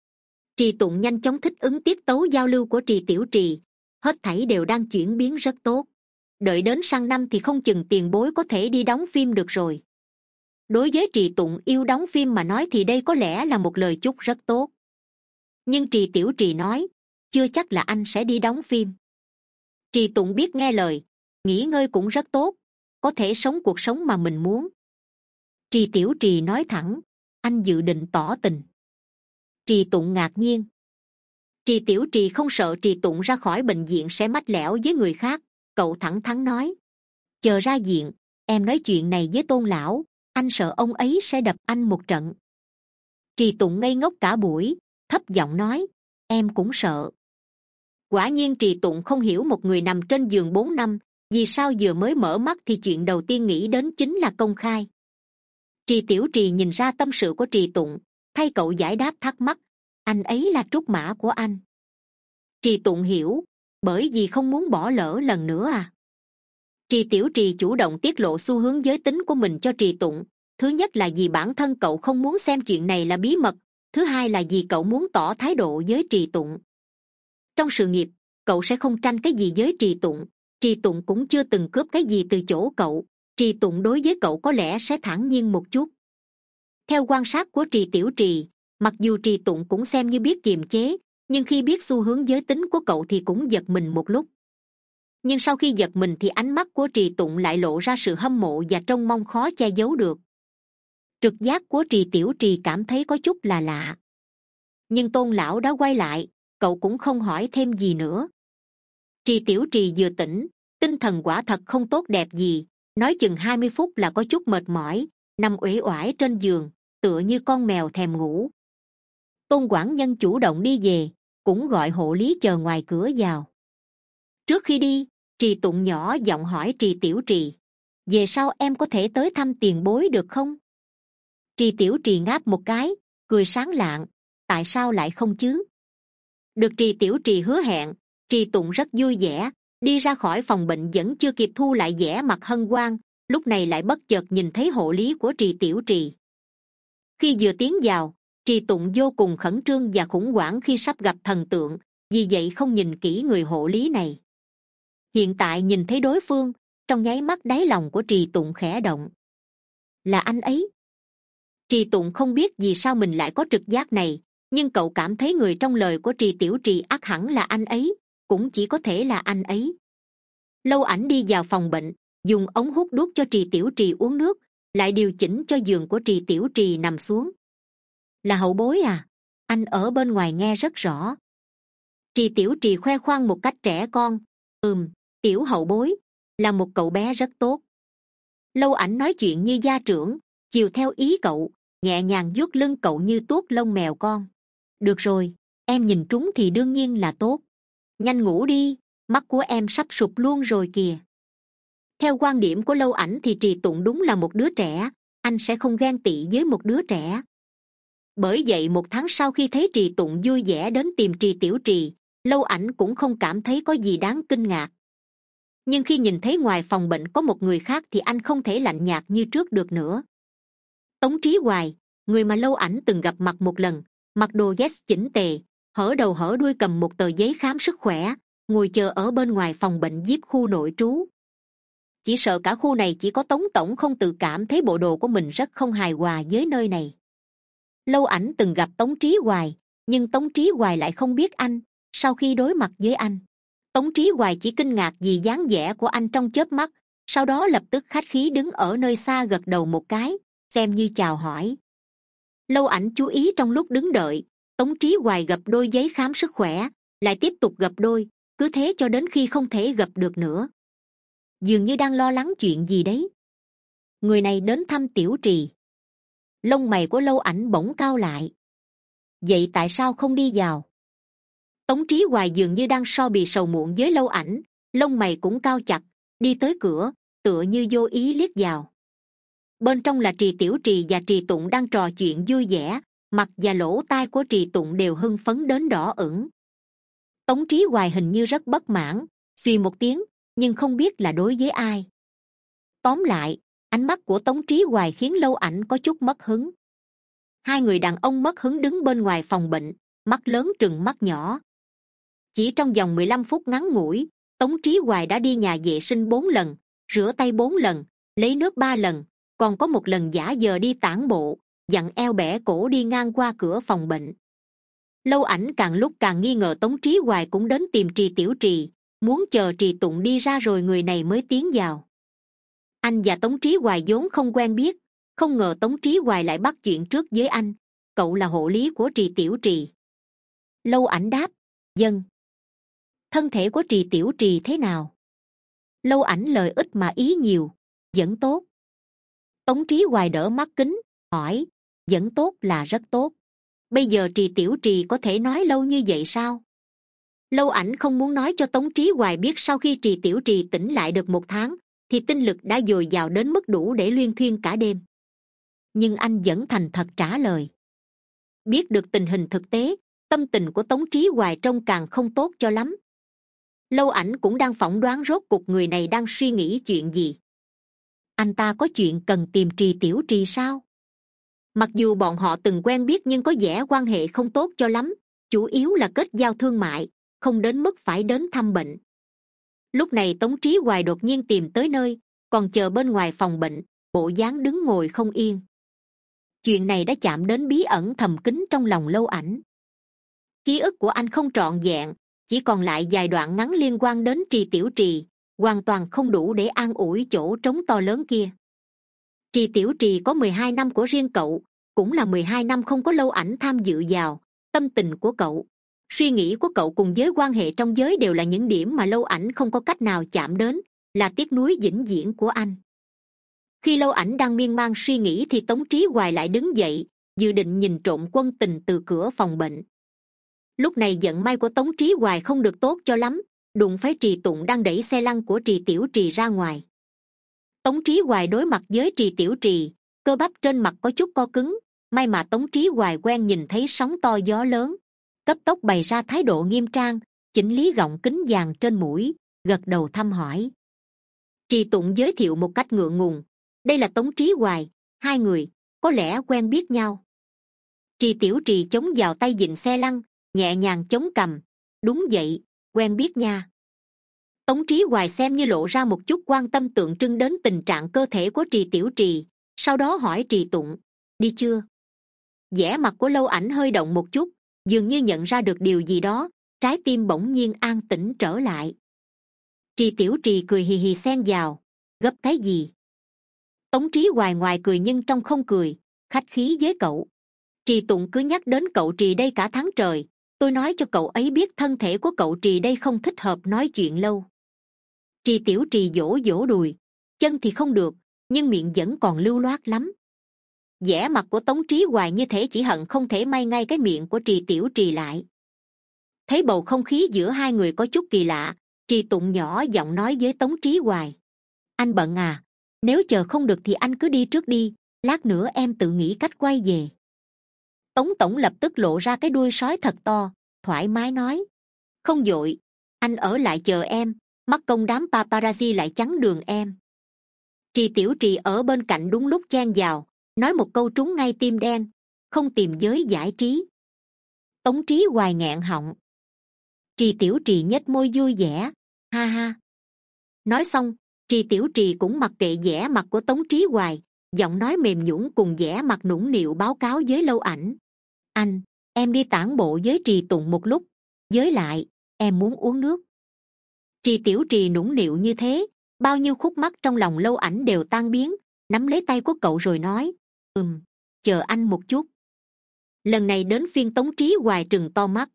A: Trì Tụng nhanh chóng thích ứng tiết tấu giao lưu của Trì Tiểu Trì, hết thảy đều đang chuyển biến rất tốt. Đợi đến sang năm thì không chừng tiền bối có thể đi đóng phim được rồi. Đối với Trì Tụng yêu đóng phim mà nói thì đây có lẽ là một lời chúc rất tốt. Nhưng Trì Tiểu Trì nói: chưa chắc là anh sẽ đi đóng phim. Trì Tụng biết nghe lời, nghỉ ngơi cũng rất tốt, có thể sống cuộc sống mà mình muốn. Trì Tiểu Trì nói thẳng: anh dự định tỏ tình. Trì Tụng ngạc nhiên. Trì Tiểu Trì không sợ Trì Tụng ra khỏi bệnh viện sẽ mách lẻo với người khác, cậu thẳng thắn nói: chờ ra viện em nói chuyện này với Tôn lão, anh sợ ông ấy sẽ đập anh một trận. Trì Tụng ngây ngốc cả buổi, thấp giọng nói: em cũng sợ. Quả nhiên Trì Tụng không hiểu một người nằm trên giường bốn năm, vì sao vừa mới mở mắt thì chuyện đầu tiên nghĩ đến chính là công khai. Trì Tiểu Trì nhìn ra tâm sự của Trì Tụng, thay cậu giải đáp thắc mắc: anh ấy là trúc mã của anh. Trì Tụng hiểu, bởi vì không muốn bỏ lỡ lần nữa à. Trì Tiểu Trì chủ động tiết lộ xu hướng giới tính của mình cho Trì Tụng. Thứ nhất là vì bản thân cậu không muốn xem chuyện này là bí mật, thứ hai là vì cậu muốn tỏ thái độ với Trì Tụng. Trong sự nghiệp, cậu sẽ không tranh cái gì với Trì Tụng, Trì Tụng cũng chưa từng cướp cái gì từ chỗ cậu, Trì Tụng đối với cậu có lẽ sẽ thản nhiên một chút. Theo quan sát của Trì Tiểu Trì, mặc dù Trì Tụng cũng xem như biết kiềm chế, nhưng khi biết xu hướng giới tính của cậu thì cũng giật mình một lúc. Nhưng sau khi giật mình thì ánh mắt của Trì Tụng lại lộ ra sự hâm mộ và trông mong khó che giấu được. Trực giác của Trì Tiểu Trì cảm thấy có chút là lạ, nhưng Tôn lão đã quay lại, cậu cũng không hỏi thêm gì nữa. Trì Tiểu Trì vừa tỉnh, tinh thần quả thật không tốt đẹp gì, nói chừng hai mươi phút là có chút mệt mỏi, nằm uể oải trên giường, tựa như con mèo thèm ngủ. Tôn quản nhân chủ động đi về, cũng gọi hộ lý chờ ngoài cửa vào. Trước khi đi, Trì Tụng nhỏ giọng hỏi Trì Tiểu Trì, về sau em có thể tới thăm tiền bối được không? Trì Tiểu Trì ngáp một cái, cười sáng lạng, tại sao lại không chứ? Được Trì Tiểu Trì hứa hẹn, Trì Tụng rất vui vẻ, đi ra khỏi phòng bệnh vẫn chưa kịp thu lại vẻ mặt hân hoan, lúc này lại bất chợt nhìn thấy hộ lý của Trì Tiểu Trì. Khi vừa tiến vào, Trì Tụng vô cùng khẩn trương và khủng hoảng khi sắp gặp thần tượng, vì vậy không nhìn kỹ người hộ lý này. Hiện tại nhìn thấy đối phương, trong nháy mắt đáy lòng của Trì Tụng khẽ động. Là anh ấy. Trì Tụng không biết vì sao mình lại có trực giác này, nhưng cậu cảm thấy người trong lời của Trì Tiểu Trì ắt hẳn là anh ấy, cũng chỉ có thể là anh ấy. Lâu Ảnh đi vào phòng bệnh, dùng ống hút đuốc cho Trì Tiểu Trì uống nước, lại điều chỉnh cho giường của Trì Tiểu Trì nằm xuống. Là hậu bối à? Anh ở bên ngoài nghe rất rõ. Trì Tiểu Trì khoe khoang một cách trẻ con. Ừm, tiểu hậu bối, là một cậu bé rất tốt. Lâu Ảnh nói chuyện như gia trưởng, chiều theo ý cậu, nhẹ nhàng vuốt lưng cậu như tuốt lông mèo con. Được rồi, em nhìn trúng thì đương nhiên là tốt. Nhanh ngủ đi, mắt của em sắp sụp luôn rồi kìa. Theo quan điểm của Lâu Ảnh thì Trì Tụng đúng là một đứa trẻ, anh sẽ không ghen tị với một đứa trẻ. Bởi vậy một tháng sau khi thấy Trì Tụng vui vẻ đến tìm Trì Tiểu Trì, Lâu Ảnh cũng không cảm thấy có gì đáng kinh ngạc. Nhưng khi nhìn thấy ngoài phòng bệnh có một người khác thì anh không thể lạnh nhạt như trước được nữa. Tống Trí Hoài, người mà Lâu Ảnh từng gặp mặt một lần, mặc đồ vest chỉnh tề, hở đầu hở đuôi cầm một tờ giấy khám sức khỏe, ngồi chờ ở bên ngoài phòng bệnh víp khu nội trú. Chỉ sợ cả khu này chỉ có Tống tổng không tự cảm thấy bộ đồ của mình rất không hài hòa với nơi này. Lâu Ảnh từng gặp Tống Trí Hoài, nhưng Tống Trí Hoài lại không biết anh. Sau khi đối mặt với anh, Tống Trí Hoài chỉ kinh ngạc vì dáng vẻ của anh trong chớp mắt, sau đó lập tức khách khí đứng ở nơi xa gật đầu một cái, xem như chào hỏi. Lâu Ảnh chú ý trong lúc đứng đợi, Tống Trí Hoài gập đôi giấy khám sức khỏe, lại tiếp tục gập đôi, cứ thế cho đến khi không thể gập được nữa. Dường như đang lo lắng chuyện gì đấy. Người này đến thăm Tiểu Trì. Lông mày của Lâu Ảnh bỗng cau lại. Vậy tại sao không đi vào? Tống Trí Hoài dường như đang so bì sầu muộn với Lâu Ảnh, lông mày cũng cau chặt, đi tới cửa, tựa như vô ý liếc vào. Bên trong là Trì Tiểu Trì và Trì Tụng đang trò chuyện vui vẻ, mặt và lỗ tai của Trì Tụng đều hưng phấn đến đỏ ửng. Tống Trí Hoài hình như rất bất mãn, suy một tiếng, nhưng không biết là đối với ai. Tóm lại, ánh mắt của Tống Trí Hoài khiến Lâu Ảnh có chút mất hứng. Hai người đàn ông mất hứng đứng bên ngoài phòng bệnh, mắt lớn trừng mắt nhỏ. Chỉ trong vòng mười lăm phút ngắn ngủi, Tống Trí Hoài đã đi nhà vệ sinh bốn lần, rửa tay bốn lần, lấy nước ba lần, còn có một lần giả vờ đi tản bộ, dặn eo bẻ cổ đi ngang qua cửa phòng bệnh. Lâu Ảnh càng lúc càng nghi ngờ Tống Trí Hoài cũng đến tìm Trì Tiểu Trì, muốn chờ Trì Tụng đi ra rồi người này mới tiến vào. Anh và Tống Trí Hoài vốn không quen biết, không ngờ Tống Trí Hoài lại bắt chuyện trước với anh. Cậu là hộ lý của Trì Tiểu Trì. Lâu Ảnh đáp, vâng. Thân thể của Trì Tiểu Trì thế nào? Lâu Ảnh lời ít mà ý nhiều, vẫn tốt. Tống Trí Hoài đỡ mắt kính, hỏi, vẫn tốt là rất tốt. Bây giờ Trì Tiểu Trì có thể nói lâu như vậy sao? Lâu Ảnh không muốn nói cho Tống Trí Hoài biết sau khi Trì Tiểu Trì tỉnh lại được một tháng, thì tinh lực đã dồi dào đến mức đủ để luyên thuyên cả đêm. Nhưng anh vẫn thành thật trả lời. Biết được tình hình thực tế, tâm tình của Tống Trí Hoài trông càng không tốt cho lắm. Lâu Ảnh cũng đang phỏng đoán rốt cuộc người này đang suy nghĩ chuyện gì. Anh ta có chuyện cần tìm Trì Tiểu Trì sao? Mặc dù bọn họ từng quen biết nhưng có vẻ quan hệ không tốt cho lắm, chủ yếu là kết giao thương mại, không đến mức phải đến thăm bệnh. Lúc này Tống Trí Hoài đột nhiên tìm tới nơi, còn chờ bên ngoài phòng bệnh, bộ dáng đứng ngồi không yên. Chuyện này đã chạm đến bí ẩn thầm kín trong lòng Lâu Ảnh. Ký ức của anh không trọn vẹn, chỉ còn lại vài đoạn ngắn liên quan đến Trì Tiểu Trì, hoàn toàn không đủ để an ủi chỗ trống to lớn kia. Trì Tiểu Trì có mười hai năm của riêng cậu, cũng là mười hai năm không có Lâu Ảnh tham dự vào. Tâm tình của cậu, suy nghĩ của cậu cùng với quan hệ trong giới đều là những điểm mà Lâu Ảnh không có cách nào chạm đến, là tiếc nuối vĩnh viễn của anh. Khi Lâu Ảnh đang miên man suy nghĩ thì Tống Trí Hoài lại đứng dậy, dự định nhìn trộm quân tình từ cửa phòng bệnh. Lúc này vận may của Tống Trí Hoài không được tốt cho lắm, đụng phải Trì Tụng đang đẩy xe lăn của Trì Tiểu Trì ra ngoài. Tống Trí Hoài đối mặt với Trì Tiểu Trì, cơ bắp trên mặt có chút co cứng, may mà Tống Trí Hoài quen nhìn thấy sóng to gió lớn, cấp tốc bày ra thái độ nghiêm trang, chỉnh lý gọng kính vàng trên mũi, gật đầu thăm hỏi. Trì Tụng giới thiệu một cách ngượng ngùng, đây là Tống Trí Hoài, hai người có lẽ quen biết nhau. Trì Tiểu Trì chống vào tay vịn xe lăn, nhẹ nhàng chống cằm, đúng vậy, quen biết nha. Tống Trí Hoài xem như lộ ra một chút quan tâm tượng trưng đến tình trạng cơ thể của Trì Tiểu Trì, sau đó hỏi Trì Tụng, đi chưa? Vẻ mặt của Lâu Ảnh hơi động một chút, dường như nhận ra được điều gì đó, trái tim bỗng nhiên an tĩnh trở lại. Trì Tiểu Trì cười hì hì xen vào, gấp cái gì? Tống Trí Hoài ngoài cười nhưng trong không cười, khách khí với cậu. Trì Tụng cứ nhắc đến cậu Trì đây cả tháng trời, tôi nói cho cậu ấy biết thân thể của cậu Trì đây không thích hợp nói chuyện lâu. Trì Tiểu Trì vỗ vỗ đùi, chân thì không được, nhưng miệng vẫn còn lưu loát lắm. Vẻ mặt của Tống Trí Hoài như thể chỉ hận không thể may ngay cái miệng của Trì Tiểu Trì lại. Thấy bầu không khí giữa hai người có chút kỳ lạ, Trì Tụng nhỏ giọng nói với Tống Trí Hoài, anh bận à, nếu chờ không được thì anh cứ đi trước đi, lát nữa em tự nghĩ cách quay về. Tống tổng lập tức lộ ra cái đuôi sói thật to, thoải mái nói, không vội, anh ở lại chờ em, mắc công đám paparazzi lại chắn đường em. Trì Tiểu Trì ở bên cạnh đúng lúc chen vào, nói một câu trúng ngay tim đen, không tìm giới giải trí. Tống Trí Hoài nghẹn họng. Trì Tiểu Trì nhếch môi vui vẻ, ha ha. Nói xong, Trì Tiểu Trì cũng mặc kệ vẻ mặt của Tống Trí Hoài, giọng nói mềm nhũn cùng vẻ mặt nũng nịu báo cáo với Lâu Ảnh, anh, em đi tản bộ với Trì Tụng một lúc, với lại em muốn uống nước. Trì Tiểu Trì nũng nịu như thế, bao nhiêu khúc mắc trong lòng Lâu Ảnh đều tan biến, nắm lấy tay của cậu rồi nói, ừm, chờ anh một chút. Lần này đến phiên Tống Trí Hoài trừng to mắt.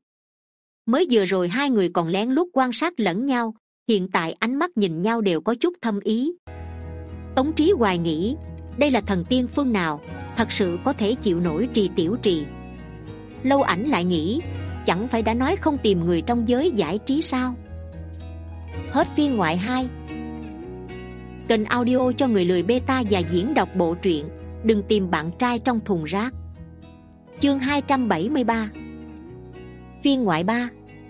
A: Mới vừa rồi hai người còn lén lút quan sát lẫn nhau, hiện tại ánh mắt nhìn nhau đều có chút thâm ý. Tống Trí Hoài nghĩ, đây là thần tiên phương nào, thật sự có thể chịu nổi Trì Tiểu Trì. Lâu Ảnh lại nghĩ, chẳng phải đã nói không tìm người trong giới giải trí sao? Hết phiên ngoại hai. Kênh audio cho người lười beta và diễn đọc bộ truyện Đừng Tìm Bạn Trai Trong Thùng Rác. Chương hai trăm bảy mươi ba. Phiên ngoại ba.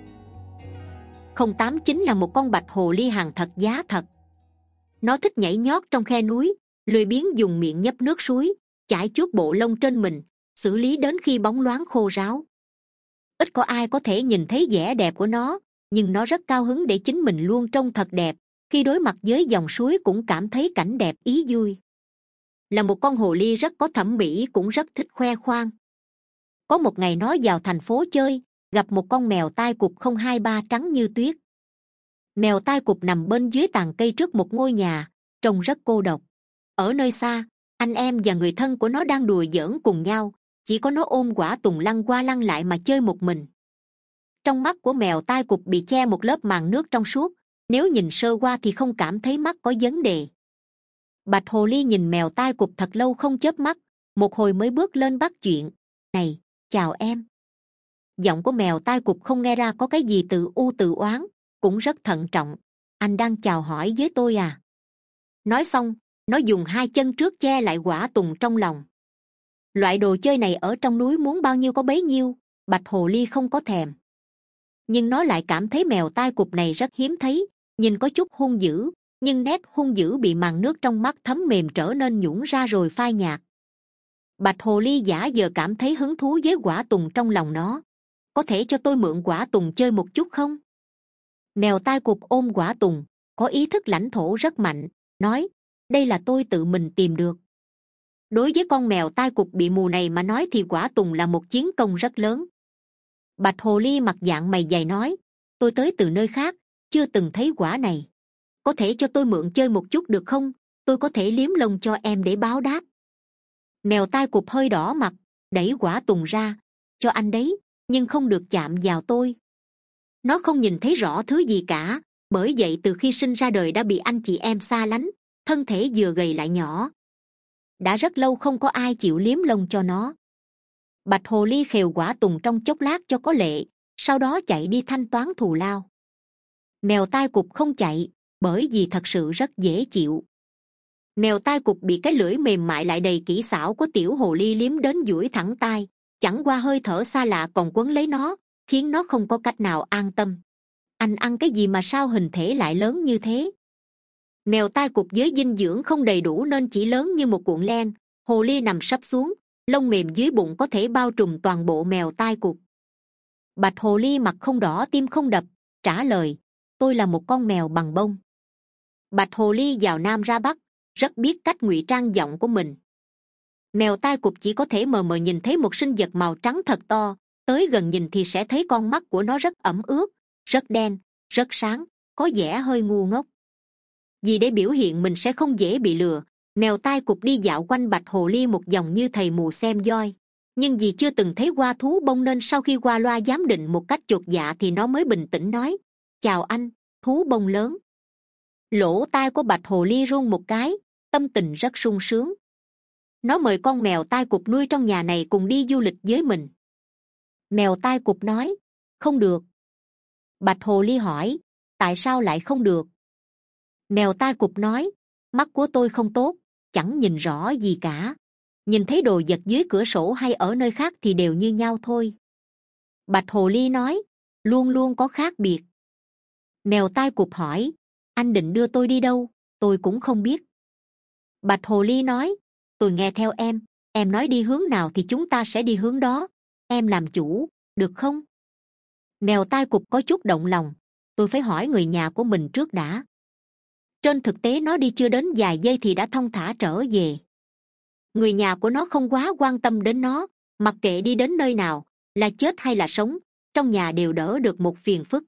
A: Không tám chín là một con bạch hồ ly hàng thật giá thật. Nó thích nhảy nhót trong khe núi, lười biếng dùng miệng nhấp nước suối, chải chuốt bộ lông trên mình, xử lý đến khi bóng loáng khô ráo. Ít có ai có thể nhìn thấy vẻ đẹp của nó, nhưng nó rất cao hứng để chính mình luôn trông thật đẹp, khi đối mặt với dòng suối cũng cảm thấy cảnh đẹp ý vui. Là một con hồ ly rất có thẩm mỹ, cũng rất thích khoe khoang. Có một ngày nó vào thành phố chơi, gặp một con mèo tai cụp không hai ba trắng như tuyết. Mèo tai cụp nằm bên dưới tàn cây trước một ngôi nhà, trông rất cô độc. Ở nơi xa, anh em và người thân của nó đang đùa giỡn cùng nhau, chỉ có nó ôm quả tùng lăn qua lăn lại mà chơi một mình. Trong mắt của mèo tai cụp bị che một lớp màng nước trong suốt, nếu nhìn sơ qua thì không cảm thấy mắt có vấn đề. Bạch hồ ly nhìn mèo tai cụp thật lâu không chớp mắt, một hồi mới bước lên bắt chuyện, này, chào em. Giọng của mèo tai cụp không nghe ra có cái gì tự u tự oán, cũng rất thận trọng, anh đang chào hỏi với tôi à? Nói xong, nó dùng hai chân trước che lại quả tùng trong lòng. Loại đồ chơi này ở trong núi muốn bao nhiêu có bấy nhiêu, bạch hồ ly không có thèm. Nhưng nó lại cảm thấy mèo tai cụp này rất hiếm thấy, nhìn có chút hung dữ, nhưng nét hung dữ bị màn nước trong mắt thấm mềm trở nên nhũn ra rồi phai nhạt. Bạch hồ ly giả giờ cảm thấy hứng thú với quả tùng trong lòng nó. Có thể cho tôi mượn quả tùng chơi một chút không? Mèo tai cụp ôm quả tùng, có ý thức lãnh thổ rất mạnh, nói, đây là tôi tự mình tìm được. Đối với con mèo tai cụp bị mù này mà nói thì quả tùng là một chiến công rất lớn. Bạch hồ ly mặt dạng mày dày nói, tôi tới từ nơi khác, chưa từng thấy quả này. Có thể cho tôi mượn chơi một chút được không? tôi có thể liếm lông cho em để báo đáp. Mèo tai cụp hơi đỏ mặt, đẩy quả tùng ra. Cho anh đấy, nhưng không được chạm vào tôi. Nó không nhìn thấy rõ thứ gì cả, bởi vậy từ khi sinh ra đời đã bị anh chị em xa lánh, thân thể vừa gầy lại nhỏ. Đã rất lâu không có ai chịu liếm lông cho nó. Bạch hồ ly khều quả tùng trong chốc lát cho có lệ, sau đó chạy đi thanh toán thù lao. Mèo tai cụp không chạy, bởi vì thật sự rất dễ chịu. Mèo tai cụp bị cái lưỡi mềm mại lại đầy kỹ xảo của tiểu hồ ly liếm đến duỗi thẳng tai, chẳng qua hơi thở xa lạ còn quấn lấy nó, khiến nó không có cách nào an tâm. Anh ăn cái gì mà sao hình thể lại lớn như thế? Mèo tai cụp với dinh dưỡng không đầy đủ nên chỉ lớn như một cuộn len. Hồ ly nằm sấp xuống, lông mềm dưới bụng có thể bao trùm toàn bộ mèo tai cụp. Bạch hồ ly mặt không đỏ tim không đập, trả lời: tôi là một con mèo bằng bông. Bạch hồ ly vào nam ra bắc, rất biết cách ngụy trang giọng của mình. Mèo tai cụp chỉ có thể mờ mờ nhìn thấy một sinh vật màu trắng thật to, tới gần nhìn thì sẽ thấy con mắt của nó rất ẩm ướt, rất đen, rất sáng, có vẻ hơi ngu ngốc. Vì để biểu hiện mình sẽ không dễ bị lừa, mèo tai cụp đi dạo quanh bạch hồ ly một vòng như thầy mù xem voi. Nhưng vì chưa từng thấy qua thú bông nên sau khi qua loa giám định một cách chột dạ thì nó mới bình tĩnh nói: chào anh, thú bông lớn. Lỗ tai của bạch hồ ly rung một cái, tâm tình rất sung sướng. Nó mời con mèo tai cụp nuôi trong nhà này cùng đi du lịch với mình. Mèo tai cụp nói: không được. Bạch hồ ly hỏi: tại sao lại không được? Mèo tai cụp nói: mắt của tôi không tốt, chẳng nhìn rõ gì cả. Nhìn thấy đồ vật dưới cửa sổ hay ở nơi khác thì đều như nhau thôi. Bạch hồ ly nói: luôn luôn có khác biệt. Mèo tai cụp hỏi: anh định đưa tôi đi đâu? Tôi cũng không biết. Bạch hồ ly nói: tôi nghe theo em, em nói đi hướng nào thì chúng ta sẽ đi hướng đó. Em làm chủ, được không? Mèo tai cụp có chút động lòng: tôi phải hỏi người nhà của mình trước đã. Trên thực tế nó đi chưa đến vài giây thì đã thong thả trở về. Người nhà của nó không quá quan tâm đến nó, mặc kệ đi đến nơi nào, là chết hay là sống, trong nhà đều đỡ được một phiền phức.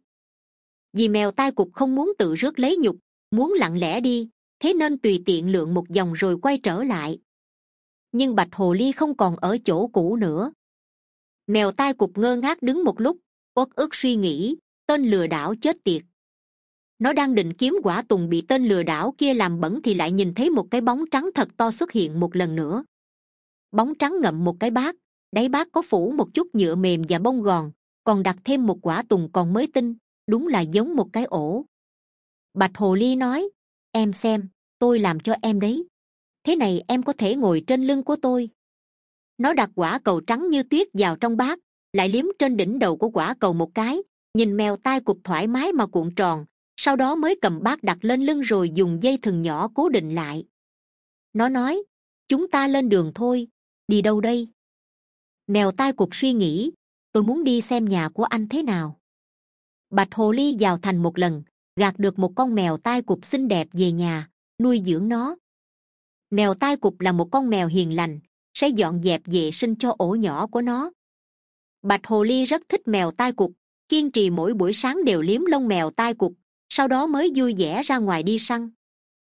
A: Vì mèo tai cụp không muốn tự rước lấy nhục, muốn lặng lẽ đi, thế nên tùy tiện lượn một vòng rồi quay trở lại. Nhưng bạch hồ ly không còn ở chỗ cũ nữa. Mèo tai cụp ngơ ngác đứng một lúc, uất ức suy nghĩ: tên lừa đảo chết tiệt. Nó đang định kiếm quả tùng bị tên lừa đảo kia làm bẩn thì lại nhìn thấy một cái bóng trắng thật to xuất hiện một lần nữa. Bóng trắng ngậm một cái bát, đáy bát có phủ một chút nhựa mềm và bông gòn, còn đặt thêm một quả tùng còn mới tinh, đúng là giống một cái ổ. Bạch hồ ly nói: em xem, tôi làm cho em đấy. Thế này em có thể ngồi trên lưng của tôi. Nó đặt quả cầu trắng như tuyết vào trong bát, lại liếm trên đỉnh đầu của quả cầu một cái, nhìn mèo tai cụp thoải mái mà cuộn tròn, sau đó mới cầm bát đặt lên lưng rồi dùng dây thừng nhỏ cố định lại. Nó nói: chúng ta lên đường thôi. Đi đâu đây? Mèo tai cụp suy nghĩ: tôi muốn đi xem nhà của anh thế nào. Bạch hồ ly vào thành một lần, gạt được một con mèo tai cụp xinh đẹp về nhà, nuôi dưỡng nó. Mèo tai cụp là một con mèo hiền lành, sẽ dọn dẹp vệ sinh cho ổ nhỏ của nó. Bạch hồ ly rất thích mèo tai cụp, kiên trì mỗi buổi sáng đều liếm lông mèo tai cụp, sau đó mới vui vẻ ra ngoài đi săn.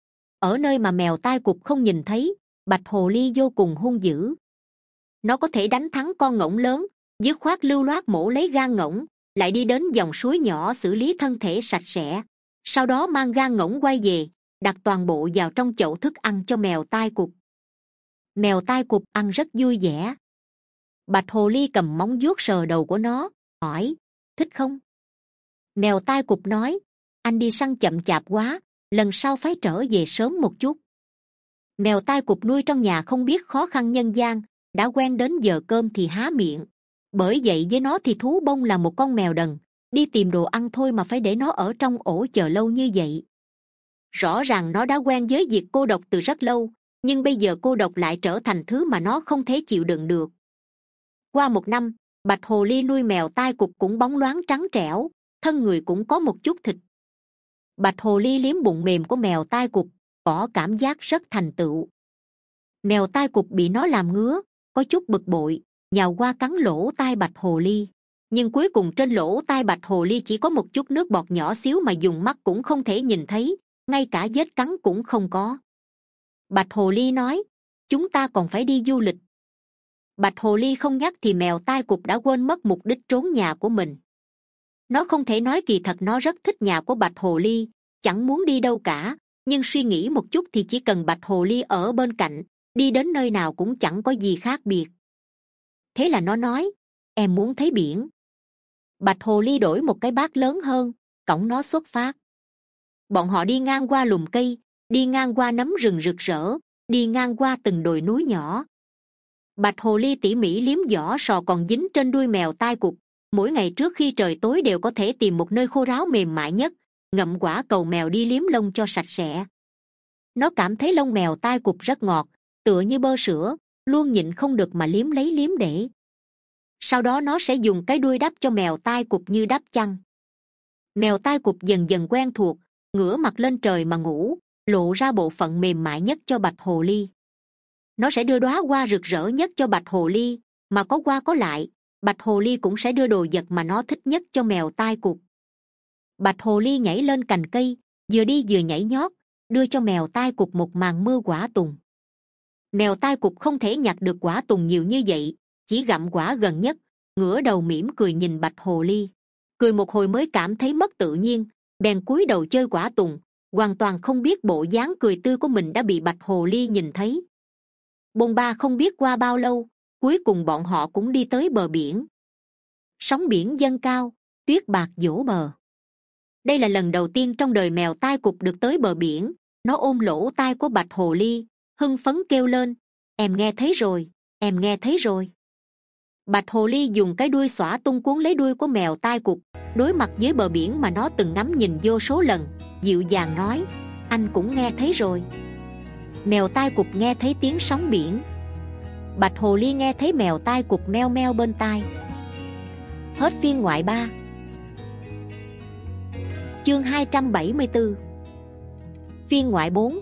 A: Ở nơi mà mèo tai cụp không nhìn thấy, bạch hồ ly vô cùng hung dữ. Nó có thể đánh thắng con ngỗng lớn, dứt khoát lưu loát mổ lấy gan ngỗng, lại đi đến dòng suối nhỏ xử lý thân thể sạch sẽ, sau đó mang gan ngỗng quay về, đặt toàn bộ vào trong chậu thức ăn cho mèo tai cụp. Mèo tai cụp ăn rất vui vẻ. Bạch hồ ly cầm móng vuốt sờ đầu của nó, hỏi: thích không? Mèo tai cụp nói: anh đi săn chậm chạp quá, lần sau phải trở về sớm một chút. Mèo tai cụp nuôi trong nhà không biết khó khăn nhân gian, đã quen đến giờ cơm thì há miệng. Bởi vậy với nó thì thú bông là một con mèo đần, đi tìm đồ ăn thôi mà phải để nó ở trong ổ chờ lâu như vậy. Rõ ràng nó đã quen với việc cô độc từ rất lâu, nhưng bây giờ cô độc lại trở thành thứ mà nó không thể chịu đựng được. Qua một năm, bạch hồ ly nuôi mèo tai cụp cũng bóng loáng trắng trẻo, thân người cũng có một chút thịt. Bạch hồ ly liếm bụng mềm của mèo tai cụp, có cảm giác rất thành tựu. Mèo tai cụp bị nó làm ngứa, có chút bực bội, nhào qua cắn lỗ tai bạch hồ ly. Nhưng cuối cùng trên lỗ tai bạch hồ ly chỉ có một chút nước bọt nhỏ xíu mà dùng mắt cũng không thể nhìn thấy, ngay cả vết cắn cũng không có. Bạch hồ ly nói, chúng ta còn phải đi du lịch. Bạch hồ ly không nhắc thì mèo tai cụp đã quên mất mục đích trốn nhà của mình. Nó không thể nói kỳ thật nó rất thích nhà của bạch hồ ly, chẳng muốn đi đâu cả, nhưng suy nghĩ một chút thì chỉ cần bạch hồ ly ở bên cạnh, đi đến nơi nào cũng chẳng có gì khác biệt. Thế là nó nói, em muốn thấy biển. Bạch hồ ly đổi một cái bát lớn hơn, cõng nó xuất phát. Bọn họ đi ngang qua lùm cây, đi ngang qua nấm rừng rực rỡ, đi ngang qua từng đồi núi nhỏ. Bạch hồ ly tỉ mỉ liếm vỏ sò còn dính trên đuôi mèo tai cụp. Mỗi ngày trước khi trời tối đều có thể tìm một nơi khô ráo mềm mại nhất, ngậm quả cầu mèo đi liếm lông cho sạch sẽ. Nó cảm thấy lông mèo tai cụp rất ngọt, tựa như bơ sữa, luôn nhịn không được mà liếm lấy liếm để. Sau đó nó sẽ dùng cái đuôi đắp cho mèo tai cụp như đắp chăn. Mèo tai cụp dần dần quen thuộc, ngửa mặt lên trời mà ngủ, lộ ra bộ phận mềm mại nhất cho bạch hồ ly. Nó sẽ đưa đóa hoa rực rỡ nhất cho bạch hồ ly, mà có qua có lại, bạch hồ ly cũng sẽ đưa đồ vật mà nó thích nhất cho mèo tai cụp. Bạch hồ ly nhảy lên cành cây, vừa đi vừa nhảy nhót, đưa cho mèo tai cụp một màn mưa quả tùng. Mèo tai cụp không thể nhặt được quả tùng nhiều như vậy, chỉ gặm quả gần nhất, ngửa đầu mỉm cười nhìn bạch hồ ly. Cười một hồi mới cảm thấy mất tự nhiên, bèn cúi đầu chơi quả tùng, hoàn toàn không biết bộ dáng cười tươi của mình đã bị bạch hồ ly nhìn thấy. Bôn ba không biết qua bao lâu, cuối cùng bọn họ cũng đi tới bờ biển. Sóng biển dâng cao, tuyết bạc vỗ bờ. Đây là lần đầu tiên trong đời mèo tai cụp được tới bờ biển. Nó ôm lỗ tai của bạch hồ ly, hưng phấn kêu lên, em nghe thấy rồi, em nghe thấy rồi. Bạch hồ ly dùng cái đuôi xõa tung cuốn lấy đuôi của mèo tai cụp, đối mặt với bờ biển mà nó từng ngắm nhìn vô số lần, dịu dàng nói, anh cũng nghe thấy rồi. Mèo tai cụp nghe thấy tiếng sóng biển. Bạch hồ ly nghe thấy mèo tai cụp meo meo bên tai. Hết phiên ngoại ba. Chương hai trăm bảy mươi bốn. Phiên ngoại bốn.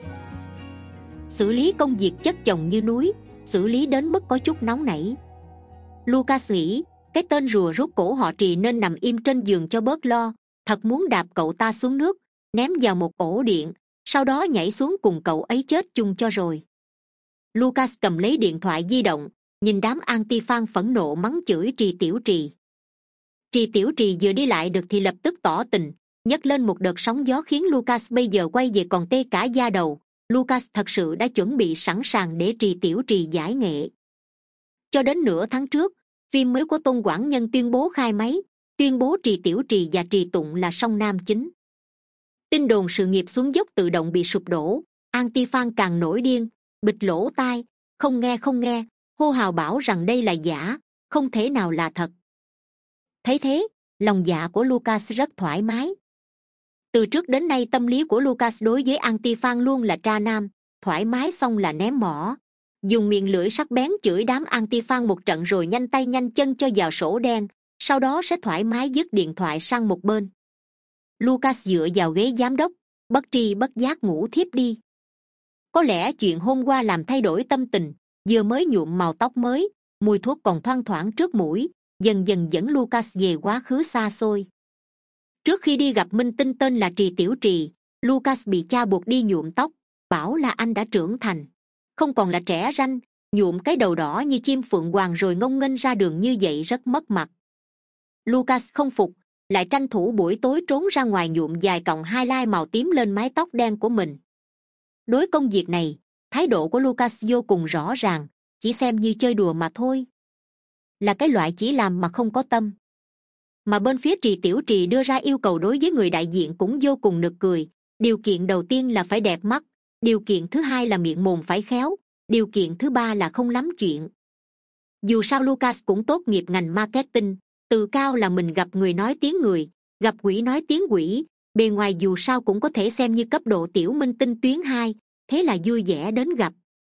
A: Xử lý công việc chất chồng như núi, xử lý đến mức có chút nóng nảy. Lucas nghĩ, cái tên rùa rút cổ họ Trì nên nằm im trên giường cho bớt lo, thật muốn đạp cậu ta xuống nước, ném vào một ổ điện, sau đó nhảy xuống cùng cậu ấy chết chung cho rồi. Lucas cầm lấy điện thoại di động, nhìn đám anti-fan phẫn nộ mắng chửi Trì Tiểu Trì. Trì Tiểu Trì vừa đi lại được thì lập tức tỏ tình, nhấc lên một đợt sóng gió khiến Lucas bây giờ quay về còn tê cả da đầu. Lucas thật sự đã chuẩn bị sẵn sàng để Trì Tiểu Trì giải nghệ. Cho đến nửa tháng trước, phim mới của Tôn Quảng Nhân tuyên bố khai máy, tuyên bố Trì Tiểu Trì và Trì Tụng là song nam chính. Tin đồn sự nghiệp xuống dốc tự động bị sụp đổ, anti-fan càng nổi điên, bịt lỗ tai, không nghe không nghe, hô hào bảo rằng đây là giả, không thể nào là thật. Thấy thế, lòng dạ của Lucas rất thoải mái. Từ trước đến nay tâm lý của Lucas đối với anti-fan luôn là tra nam, thoải mái xong là ném mỏ. Dùng miệng lưỡi sắc bén chửi đám anti-fan một trận rồi nhanh tay nhanh chân cho vào sổ đen, sau đó sẽ thoải mái dứt điện thoại sang một bên. Lucas dựa vào ghế giám đốc, bất tri bất giác ngủ thiếp đi. Có lẽ chuyện hôm qua làm thay đổi tâm tình, vừa mới nhuộm màu tóc mới, mùi thuốc còn thoang thoảng trước mũi, dần dần dẫn Lucas về quá khứ xa xôi. Trước khi đi gặp minh tinh tên là Trì Tiểu Trì, Lucas bị cha buộc đi nhuộm tóc, bảo là anh đã trưởng thành, không còn là trẻ ranh, nhuộm cái đầu đỏ như chim phượng hoàng rồi ngông nghênh ra đường như vậy rất mất mặt. Lucas không phục, lại tranh thủ buổi tối trốn ra ngoài nhuộm dài cọng highlight màu tím lên mái tóc đen của mình. Đối công việc này, thái độ của Lucas vô cùng rõ ràng, chỉ xem như chơi đùa mà thôi. Là cái loại chỉ làm mà không có tâm. Mà bên phía Trì Tiểu Trì đưa ra yêu cầu đối với người đại diện cũng vô cùng nực cười. Điều kiện đầu tiên là phải đẹp mắt, điều kiện thứ hai là miệng mồm phải khéo, điều kiện thứ ba là không lắm chuyện. Dù sao Lucas cũng tốt nghiệp ngành marketing, tự cao là mình gặp người nói tiếng người, gặp quỷ nói tiếng quỷ, bề ngoài dù sao cũng có thể xem như cấp độ tiểu minh tinh tuyến hai, thế là vui vẻ đến gặp.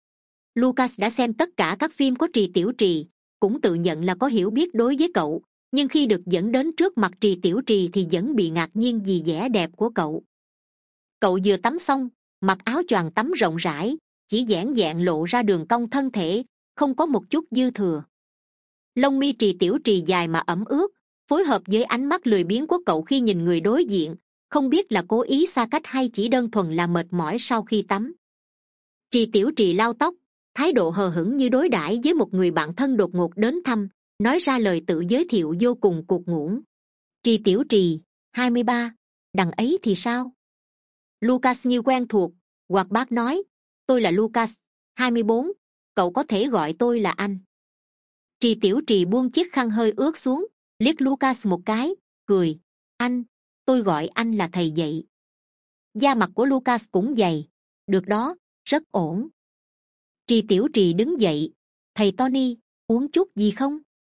A: Lucas đã xem tất cả các phim có Trì Tiểu Trì, cũng tự nhận là có hiểu biết đối với cậu, nhưng khi được dẫn đến trước mặt Trì Tiểu Trì thì vẫn bị ngạc nhiên vì vẻ đẹp của cậu. Cậu vừa tắm xong, mặc áo choàng tắm rộng rãi, chỉ giãn dẹn lộ ra đường cong thân thể, không có một chút dư thừa. Lông mi Trì Tiểu Trì dài mà ẩm ướt, phối hợp với ánh mắt lười biếng của cậu khi nhìn người đối diện, không biết là cố ý xa cách hay chỉ đơn thuần là mệt mỏi sau khi tắm. Trì Tiểu Trì lau tóc, thái độ hờ hững như đối đãi với một người bạn thân đột ngột đến thăm, nói ra lời tự giới thiệu vô cùng cuộc ngủn. Trì Tiểu Trì, hai mươi ba, đằng ấy thì sao? Lucas như quen thuộc, hoạt bát nói, tôi là Lucas, hai mươi bốn, cậu có thể gọi tôi là anh. Trì Tiểu Trì buông chiếc khăn hơi ướt xuống, liếc Lucas một cái, cười, anh, tôi gọi anh là thầy vậy. Da mặt của Lucas cũng dày, được đó, rất ổn. Trì Tiểu Trì đứng dậy, thầy Tony, uống chút gì không?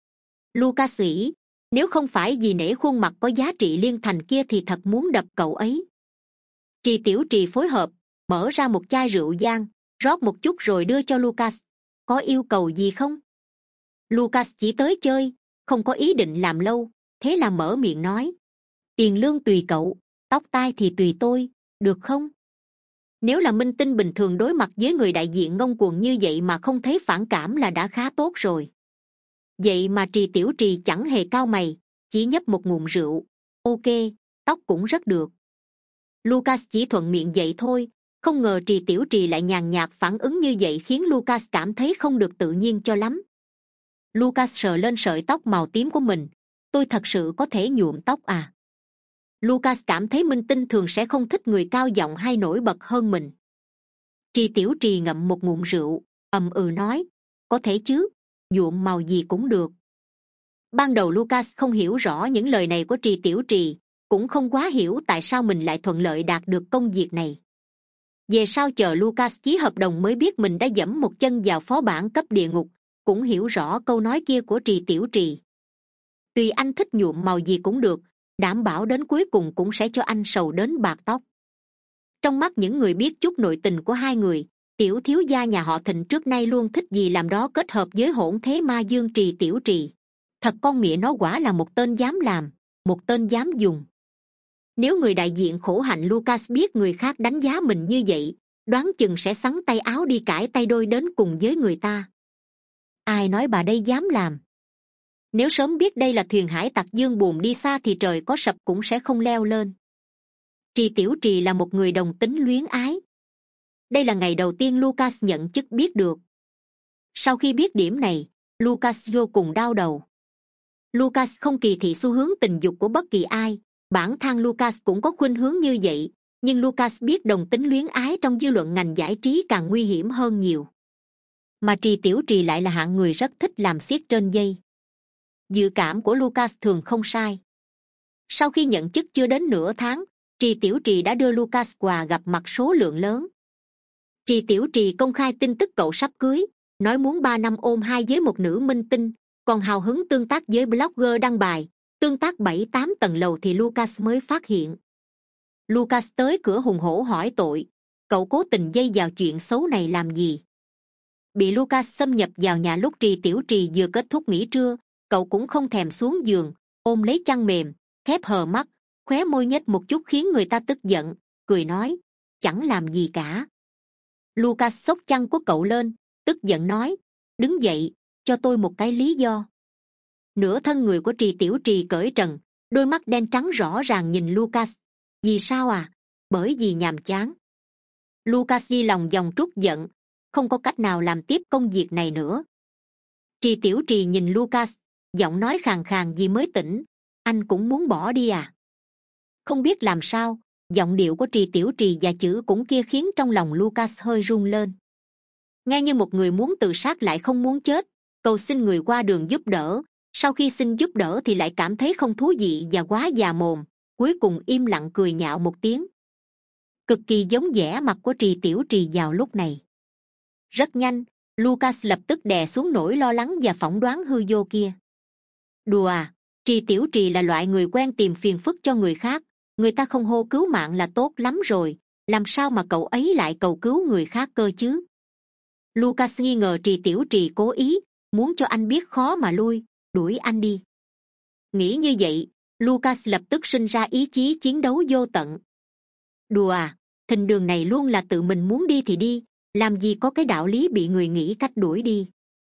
A: Lucas nghĩ, nếu không phải vì nể khuôn mặt có giá trị liên thành kia thì thật muốn đập cậu ấy. Trì Tiểu Trì phối hợp, mở ra một chai rượu vang, rót một chút rồi đưa cho Lucas. Có yêu cầu gì không? Lucas chỉ tới chơi, không có ý định làm lâu, thế là mở miệng nói, tiền lương tùy cậu, tóc tai thì tùy tôi, được không? Nếu là minh tinh bình thường đối mặt với người đại diện ngông cuồng như vậy mà không thấy phản cảm là đã khá tốt rồi. Vậy mà Trì Tiểu Trì chẳng hề cau mày, chỉ nhấp một ngụm rượu. Ok, tóc cũng rất được. Lucas chỉ thuận miệng vậy thôi, không ngờ Trì Tiểu Trì lại nhàn nhạt phản ứng như vậy khiến Lucas cảm thấy không được tự nhiên cho lắm. Lucas sờ lên sợi tóc màu tím của mình, tôi thật sự có thể nhuộm tóc à? Lucas cảm thấy minh tinh thường sẽ không thích người cao giọng hay nổi bật hơn mình. Trì Tiểu Trì ngậm một ngụm rượu, ậm ừ nói, có thể chứ, nhuộm màu gì cũng được. Ban đầu Lucas không hiểu rõ những lời này của Trì Tiểu Trì, cũng không quá hiểu tại sao mình lại thuận lợi đạt được công việc này. Về sau chờ Lucas ký hợp đồng mới biết mình đã dẫm một chân vào phó bản cấp địa ngục, cũng hiểu rõ câu nói kia của Trì Tiểu Trì. Tùy anh thích nhuộm màu gì cũng được, đảm bảo đến cuối cùng cũng sẽ cho anh sầu đến bạc tóc. Trong mắt những người biết chút nội tình của hai người, tiểu thiếu gia nhà họ Thịnh trước nay luôn thích gì làm đó kết hợp với hỗn thế ma dương Trì Tiểu Trì. Thật con mẹ nó quả là một tên dám làm, một tên dám dùng. Nếu người đại diện khổ hạnh Lucas biết người khác đánh giá mình như vậy, đoán chừng sẽ xắn tay áo đi cãi tay đôi đến cùng với người ta. Ai nói bà đây dám làm? Nếu sớm biết đây là thuyền hải tặc dương buồm đi xa thì trời có sập cũng sẽ không leo lên. Trì Tiểu Trì là một người đồng tính luyến ái. Đây là ngày đầu tiên Lucas nhận chức biết được. Sau khi biết điểm này, Lucas vô cùng đau đầu. Lucas không kỳ thị xu hướng tình dục của bất kỳ ai, bản thân Lucas cũng có khuynh hướng như vậy, nhưng Lucas biết đồng tính luyến ái trong dư luận ngành giải trí càng nguy hiểm hơn nhiều. Mà Trì Tiểu Trì lại là hạng người rất thích làm xiết trên dây. Dự cảm của Lucas thường không sai. Sau khi nhận chức chưa đến nửa tháng, Trì Tiểu Trì đã đưa Lucas quà gặp mặt số lượng lớn. Trì Tiểu Trì công khai tin tức cậu sắp cưới, nói muốn ba năm ôm hai với một nữ minh tinh, còn hào hứng tương tác với blogger đăng bài, tương tác bảy tám tầng lầu thì Lucas mới phát hiện. Lucas tới cửa hùng hổ hỏi tội, cậu cố tình dây vào chuyện xấu này làm gì? Bị Lucas xâm nhập vào nhà lúc Trì Tiểu Trì vừa kết thúc nghỉ trưa, cậu cũng không thèm xuống giường, ôm lấy chăn mềm, khép hờ mắt, khóe môi nhếch một chút khiến người ta tức giận, cười nói, chẳng làm gì cả. Lucas xốc chăn của cậu lên, tức giận nói, đứng dậy, cho tôi một cái lý do. Nửa thân người của Trì Tiểu Trì cởi trần, đôi mắt đen trắng rõ ràng nhìn Lucas. Vì sao à? Bởi vì nhàm chán. Lucas di lòng dòng trút giận, không có cách nào làm tiếp công việc này nữa. Trì Tiểu Trì nhìn Lucas, giọng nói khàn khàn vì mới tỉnh, anh cũng muốn bỏ đi à? Không biết làm sao, giọng điệu của Trì Tiểu Trì và chữ cũng kia khiến trong lòng Lucas hơi run lên. Nghe như một người muốn tự sát lại không muốn chết, cầu xin người qua đường giúp đỡ, sau khi xin giúp đỡ thì lại cảm thấy không thú vị và quá già mồm, cuối cùng im lặng cười nhạo một tiếng. Cực kỳ giống vẻ mặt của Trì Tiểu Trì vào lúc này. Rất nhanh, Lucas lập tức đè xuống nỗi lo lắng và phỏng đoán hư vô kia. Đùa à, Trì Tiểu Trì là loại người quen tìm phiền phức cho người khác, người ta không hô cứu mạng là tốt lắm rồi, làm sao mà cậu ấy lại cầu cứu người khác cơ chứ? Lucas nghi ngờ Trì Tiểu Trì cố ý, muốn cho anh biết khó mà lui, đuổi anh đi. Nghĩ như vậy, Lucas lập tức sinh ra ý chí chiến đấu vô tận. Đùa à, thình đường này luôn là tự mình muốn đi thì đi, làm gì có cái đạo lý bị người nghĩ cách đuổi đi.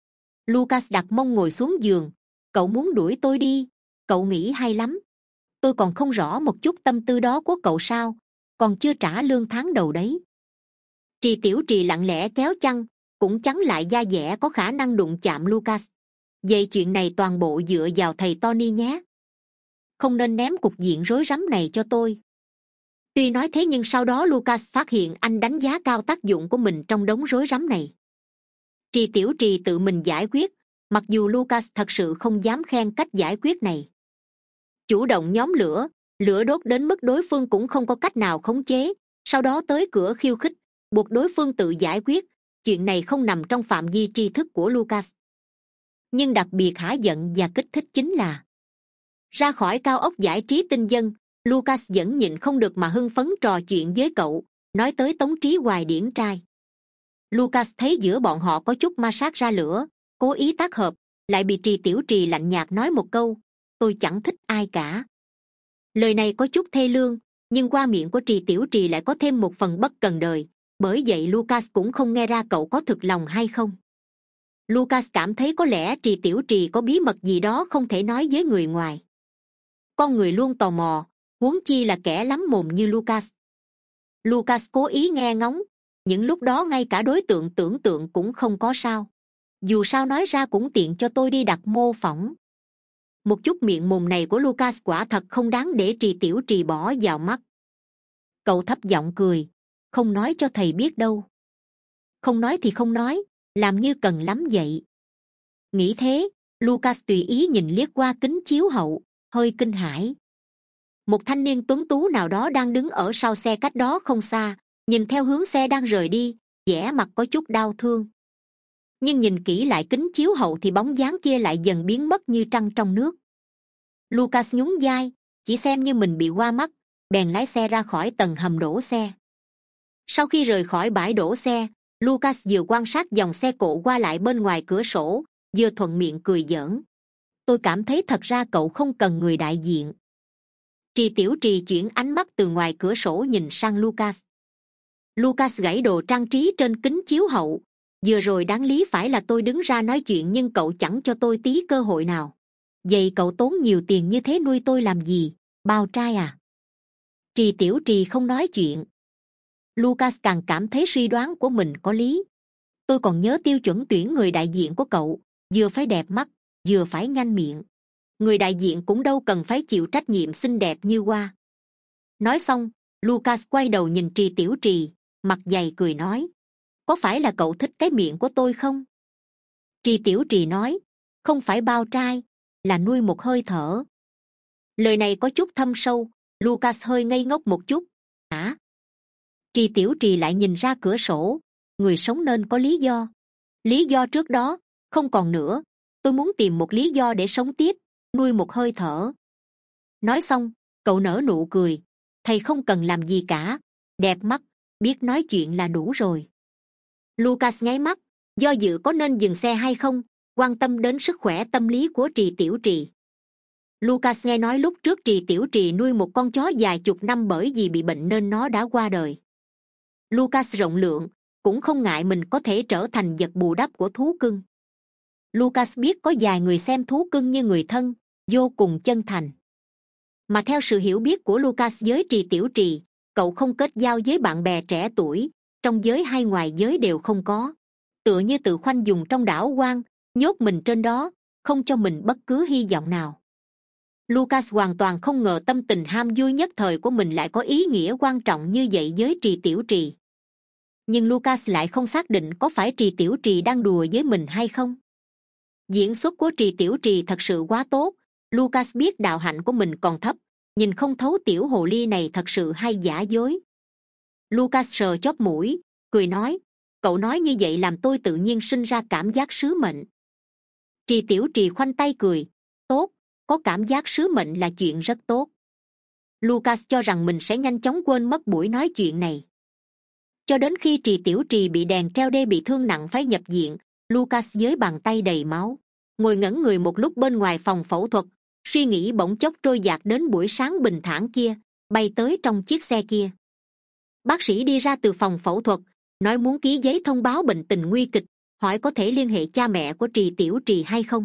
A: Lucas đặt mông ngồi xuống giường, cậu muốn đuổi tôi đi, cậu nghĩ hay lắm. Tôi còn không rõ một chút tâm tư đó của cậu sao, còn chưa trả lương tháng đầu đấy. Trì Tiểu Trì lặng lẽ kéo chăn, cũng chắn lại da dẻ có khả năng đụng chạm Lucas. Vậy chuyện này toàn bộ dựa vào thầy Tony nhé. Không nên ném cục diện rối rắm này cho tôi. Tuy nói thế nhưng sau đó Lucas phát hiện anh đánh giá cao tác dụng của mình trong đống rối rắm này. Trì Tiểu Trì tự mình giải quyết, mặc dù Lucas thật sự không dám khen cách giải quyết này. Chủ động nhóm lửa, lửa đốt đến mức đối phương cũng không có cách nào khống chế, sau đó tới cửa khiêu khích, buộc đối phương tự giải quyết. Chuyện này không nằm trong phạm vi tri thức của Lucas. Nhưng đặc biệt hả giận và kích thích chính là ra khỏi cao ốc giải trí tinh dân, Lucas vẫn nhịn không được mà hưng phấn trò chuyện với cậu, nói tới Tống Trí Hoài điển trai. Lucas thấy giữa bọn họ có chút ma sát ra lửa, cố ý tác hợp, lại bị Trì Tiểu Trì lạnh nhạt nói một câu: tôi chẳng thích ai cả. Lời này có chút thê lương, nhưng qua miệng của Trì Tiểu Trì lại có thêm một phần bất cần đời, bởi vậy Lucas cũng không nghe ra cậu có thực lòng hay không. Lucas cảm thấy có lẽ Trì Tiểu Trì có bí mật gì đó không thể nói với người ngoài. Con người luôn tò mò, huống chi là kẻ lắm mồm như Lucas. Lucas cố ý nghe ngóng, những lúc đó ngay cả đối tượng tưởng tượng cũng không có sao. Dù sao nói ra cũng tiện cho tôi đi đặt mô phỏng. Một chút miệng mồm này của Lucas quả thật không đáng để Trì Tiểu Trì bỏ vào mắt. Cậu thấp giọng cười, không nói cho thầy biết đâu. Không nói thì không nói, làm như cần lắm vậy. Nghĩ thế, Lucas tùy ý nhìn liếc qua kính chiếu hậu, hơi kinh hãi. Một thanh niên tuấn tú nào đó đang đứng ở sau xe cách đó không xa, nhìn theo hướng xe đang rời đi, vẻ mặt có chút đau thương. Nhưng nhìn kỹ lại kính chiếu hậu thì bóng dáng kia lại dần biến mất như trăng trong nước. Lucas nhún vai, chỉ xem như mình bị qua mắt, bèn lái xe ra khỏi tầng hầm đổ xe. Sau khi rời khỏi bãi đổ xe, Lucas vừa quan sát dòng xe cộ qua lại bên ngoài cửa sổ, vừa thuận miệng cười giỡn. Tôi cảm thấy thật ra cậu không cần người đại diện. Trì Tiểu Trì chuyển ánh mắt từ ngoài cửa sổ nhìn sang Lucas. Lucas gãy đồ trang trí trên kính chiếu hậu. Vừa rồi đáng lý phải là tôi đứng ra nói chuyện nhưng cậu chẳng cho tôi tí cơ hội nào. Vậy cậu tốn nhiều tiền như thế nuôi tôi làm gì, bao trai à? Trì Tiểu Trì không nói chuyện. Lucas càng cảm thấy suy đoán của mình có lý. Tôi còn nhớ tiêu chuẩn tuyển người đại diện của cậu, vừa phải đẹp mắt, vừa phải nhanh miệng. Người đại diện cũng đâu cần phải chịu trách nhiệm xinh đẹp như hoa. Nói xong, Lucas quay đầu nhìn Trì Tiểu Trì, mặt dày cười nói: có phải là cậu thích cái miệng của tôi không? Trì Tiểu Trì nói: không phải bao trai, là nuôi một hơi thở. Lời này có chút thâm sâu. Lucas hơi ngây ngốc một chút. Hả? Trì Tiểu Trì lại nhìn ra cửa sổ. Người sống nên có lý do. Lý do trước đó không còn nữa. Tôi muốn tìm một lý do để sống tiếp, nuôi một hơi thở. Nói xong, cậu nở nụ cười. Thầy không cần làm gì cả, đẹp mắt, biết nói chuyện là đủ rồi. Lucas nháy mắt, do dự có nên dừng xe hay không, quan tâm đến sức khỏe tâm lý của Trì Tiểu Trì. Lucas nghe nói lúc trước Trì Tiểu Trì nuôi một con chó dài chục năm bởi vì bị bệnh nên nó đã qua đời. Lucas rộng lượng, cũng không ngại mình có thể trở thành vật bù đắp của thú cưng. Lucas biết có vài người xem thú cưng như người thân, vô cùng chân thành. Mà theo sự hiểu biết của Lucas với Trì Tiểu Trì, cậu không kết giao với bạn bè trẻ tuổi, trong giới hay ngoài giới đều không có. Tựa như tự khoanh dùng trong đảo hoang, nhốt mình trên đó, không cho mình bất cứ hy vọng nào. Lucas hoàn toàn không ngờ tâm tình ham vui nhất thời của mình lại có ý nghĩa quan trọng như vậy với Trì Tiểu Trì. Nhưng Lucas lại không xác định có phải Trì Tiểu Trì đang đùa với mình hay không. Diễn xuất của Trì Tiểu Trì thật sự quá tốt. Lucas biết đạo hạnh của mình còn thấp, nhìn không thấu tiểu hồ ly này thật sự hay giả dối. Lucas sờ chóp mũi, cười nói: cậu nói như vậy làm tôi tự nhiên sinh ra cảm giác sứ mệnh. Trì Tiểu Trì khoanh tay cười: tốt, có cảm giác sứ mệnh là chuyện rất tốt. Lucas cho rằng mình sẽ nhanh chóng quên mất buổi nói chuyện này. Cho đến khi Trì Tiểu Trì bị đèn treo đê bị thương nặng phải nhập viện, Lucas với bàn tay đầy máu, ngồi ngẩn người một lúc bên ngoài phòng phẫu thuật, suy nghĩ bỗng chốc trôi dạt đến buổi sáng bình thản kia, bay tới trong chiếc xe kia. Bác sĩ đi ra từ phòng phẫu thuật, nói muốn ký giấy thông báo bệnh tình nguy kịch, hỏi có thể liên hệ cha mẹ của Trì Tiểu Trì hay không.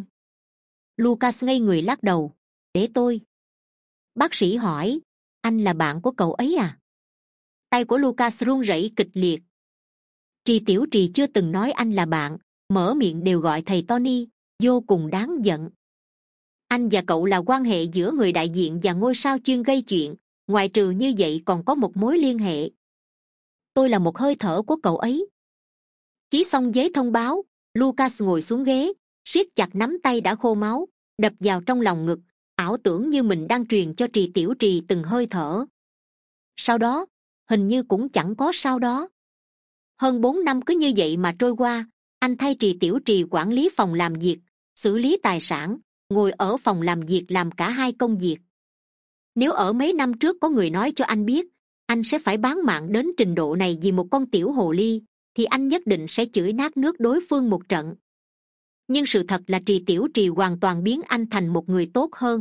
A: Lucas ngây người lắc đầu: để tôi. Bác sĩ hỏi: anh là bạn của cậu ấy à? Tay của Lucas run rẩy kịch liệt. Trì Tiểu Trì chưa từng nói anh là bạn, mở miệng đều gọi thầy Tony, vô cùng đáng giận. Anh và cậu là quan hệ giữa người đại diện và ngôi sao chuyên gây chuyện, ngoại trừ như vậy còn có một mối liên hệ. Tôi là một hơi thở của cậu ấy. Ký xong giấy thông báo, Lucas ngồi xuống ghế, siết chặt nắm tay đã khô máu, đập vào trong lòng ngực, ảo tưởng như mình đang truyền cho Trì Tiểu Trì từng hơi thở. Sau đó, hình như cũng chẳng có sau đó. Hơn bốn năm cứ như vậy mà trôi qua, anh thay Trì Tiểu Trì quản lý phòng làm việc, xử lý tài sản, ngồi ở phòng làm việc làm cả hai công việc. Nếu ở mấy năm trước có người nói cho anh biết anh sẽ phải bán mạng đến trình độ này vì một con tiểu hồ ly, thì anh nhất định sẽ chửi nát nước đối phương một trận. Nhưng sự thật là Trì Tiểu Trì hoàn toàn biến anh thành một người tốt hơn.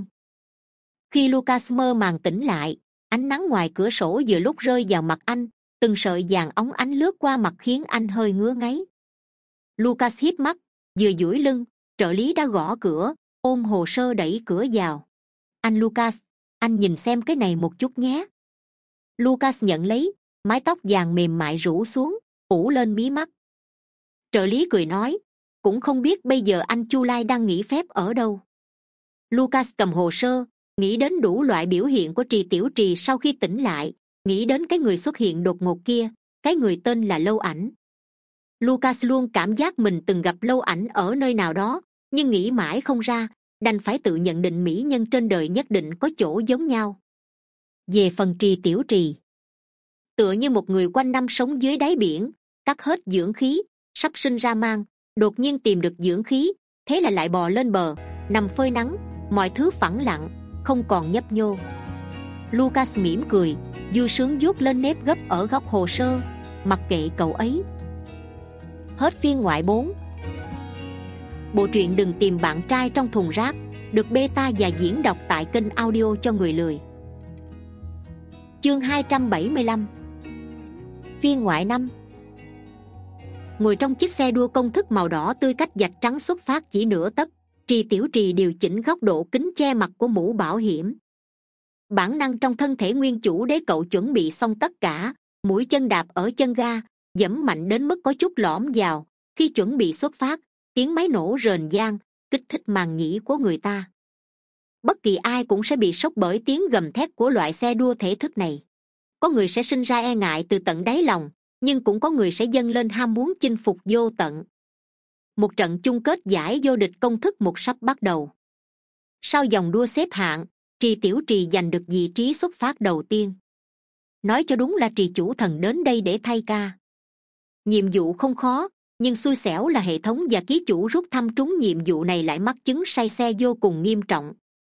A: Khi Lucas mơ màng tỉnh lại, ánh nắng ngoài cửa sổ vừa lúc rơi vào mặt anh, từng sợi vàng óng ánh lướt qua mặt khiến anh hơi ngứa ngáy. Lucas híp mắt, vừa duỗi lưng, trợ lý đã gõ cửa, ôm hồ sơ đẩy cửa vào. Anh Lucas, anh nhìn xem cái này một chút nhé. Lucas nhận lấy, mái tóc vàng mềm mại rủ xuống, phủ lên mí mắt. Trợ lý cười nói, cũng không biết bây giờ anh Chu Lai đang nghỉ phép ở đâu. Lucas cầm hồ sơ, nghĩ đến đủ loại biểu hiện của Trì Tiểu Trì sau khi tỉnh lại, nghĩ đến cái người xuất hiện đột ngột kia, cái người tên là Lâu Ảnh. Lucas luôn cảm giác mình từng gặp Lâu Ảnh ở nơi nào đó, nhưng nghĩ mãi không ra, đành phải tự nhận định mỹ nhân trên đời nhất định có chỗ giống nhau. Về phần Trì Tiểu Trì, tựa như một người quanh năm sống dưới đáy biển, cắt hết dưỡng khí, sắp sinh ra mang, đột nhiên tìm được dưỡng khí, thế là lại bò lên bờ, nằm phơi nắng, mọi thứ phẳng lặng, không còn nhấp nhô. Lucas mỉm cười, vui sướng vuốt lên nếp gấp ở góc hồ sơ, mặc kệ cậu ấy. Hết phiên ngoại bốn. Bộ truyện Đừng Tìm Bạn Trai Trong Thùng Rác được beta và diễn đọc tại kênh audio cho người lười. Chương hai trăm bảy mươi lăm. Phiên ngoại năm. Ngồi trong chiếc xe đua công thức màu đỏ tươi cách vạch trắng xuất phát chỉ nửa tấc, Trì Tiểu Trì điều chỉnh góc độ kính che mặt của mũ bảo hiểm. Bản năng trong thân thể nguyên chủ để cậu chuẩn bị xong tất cả, mũi chân đạp ở chân ga, giẫm mạnh đến mức có chút lõm vào. Khi chuẩn bị xuất phát, tiếng máy nổ rền vang, kích thích màng nhĩ của người ta. Bất kỳ ai cũng sẽ bị sốc bởi tiếng gầm thét của loại xe đua thể thức này. Có người sẽ sinh ra e ngại từ tận đáy lòng, nhưng cũng có người sẽ dâng lên ham muốn chinh phục vô tận. Một trận chung kết giải vô địch công thức một sắp bắt đầu. Sau vòng đua xếp hạng, Trì Tiểu Trì giành được vị trí xuất phát đầu tiên. Nói cho đúng là Trì chủ thần đến đây để thay ca. Nhiệm vụ không khó, nhưng xui xẻo là hệ thống và ký chủ rút thăm trúng nhiệm vụ này lại mắc chứng say xe vô cùng nghiêm trọng.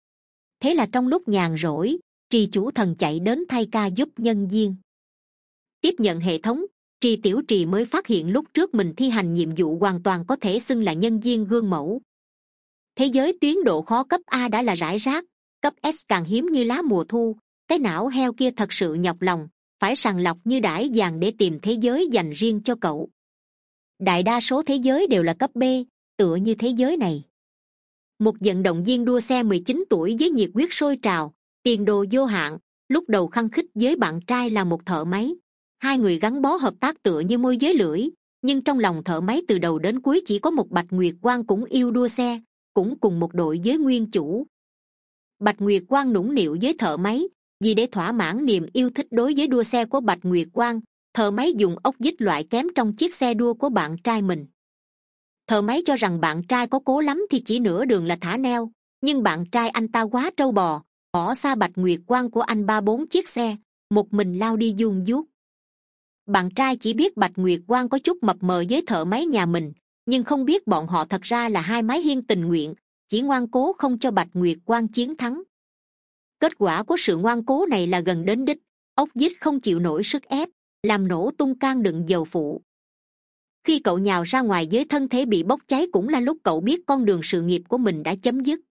A: Thế là trong lúc nhàn rỗi, Trì chủ thần chạy đến thay ca giúp nhân viên. Tiếp nhận hệ thống, Trì Tiểu Trì mới phát hiện lúc trước mình thi hành nhiệm vụ hoàn toàn có thể xưng là nhân viên gương mẫu. Thế giới tuyến độ khó cấp A đã là rải rác, cấp S càng hiếm như lá mùa thu. Cái não heo kia thật sự nhọc lòng, phải sàng lọc như đãi vàng để tìm thế giới dành riêng cho cậu. Đại đa số thế giới đều là cấp B, tựa như thế giới này. Một vận động viên đua xe mười chín tuổi với nhiệt huyết sôi trào, tiền đồ vô hạn, lúc đầu khăng khít với bạn trai là một thợ máy. Hai người gắn bó hợp tác tựa như môi với lưỡi, nhưng trong lòng thợ máy từ đầu đến cuối chỉ có một Bạch Nguyệt Quang cũng yêu đua xe, cũng cùng một đội với nguyên chủ. Bạch Nguyệt Quang nũng nịu với thợ máy, vì để thỏa mãn niềm yêu thích đối với đua xe của Bạch Nguyệt Quang, thợ máy dùng ốc vít loại kém trong chiếc xe đua của bạn trai mình. Thợ máy cho rằng bạn trai có cố lắm thì chỉ nửa đường là thả neo, nhưng bạn trai anh ta quá trâu bò, bỏ xa Bạch Nguyệt Quang của anh ba bốn chiếc xe, một mình lao đi vuông vuốt. Bạn trai chỉ biết Bạch Nguyệt Quang có chút mập mờ với thợ máy nhà mình, nhưng không biết bọn họ thật ra là hai máy hiên tình nguyện, chỉ ngoan cố không cho Bạch Nguyệt Quang chiến thắng. Kết quả của sự ngoan cố này là gần đến đích, ốc vít không chịu nổi sức ép, làm nổ tung can đựng dầu phụ. Khi cậu nhào ra ngoài với thân thể bị bốc cháy cũng là lúc cậu biết con đường sự nghiệp của mình đã chấm dứt.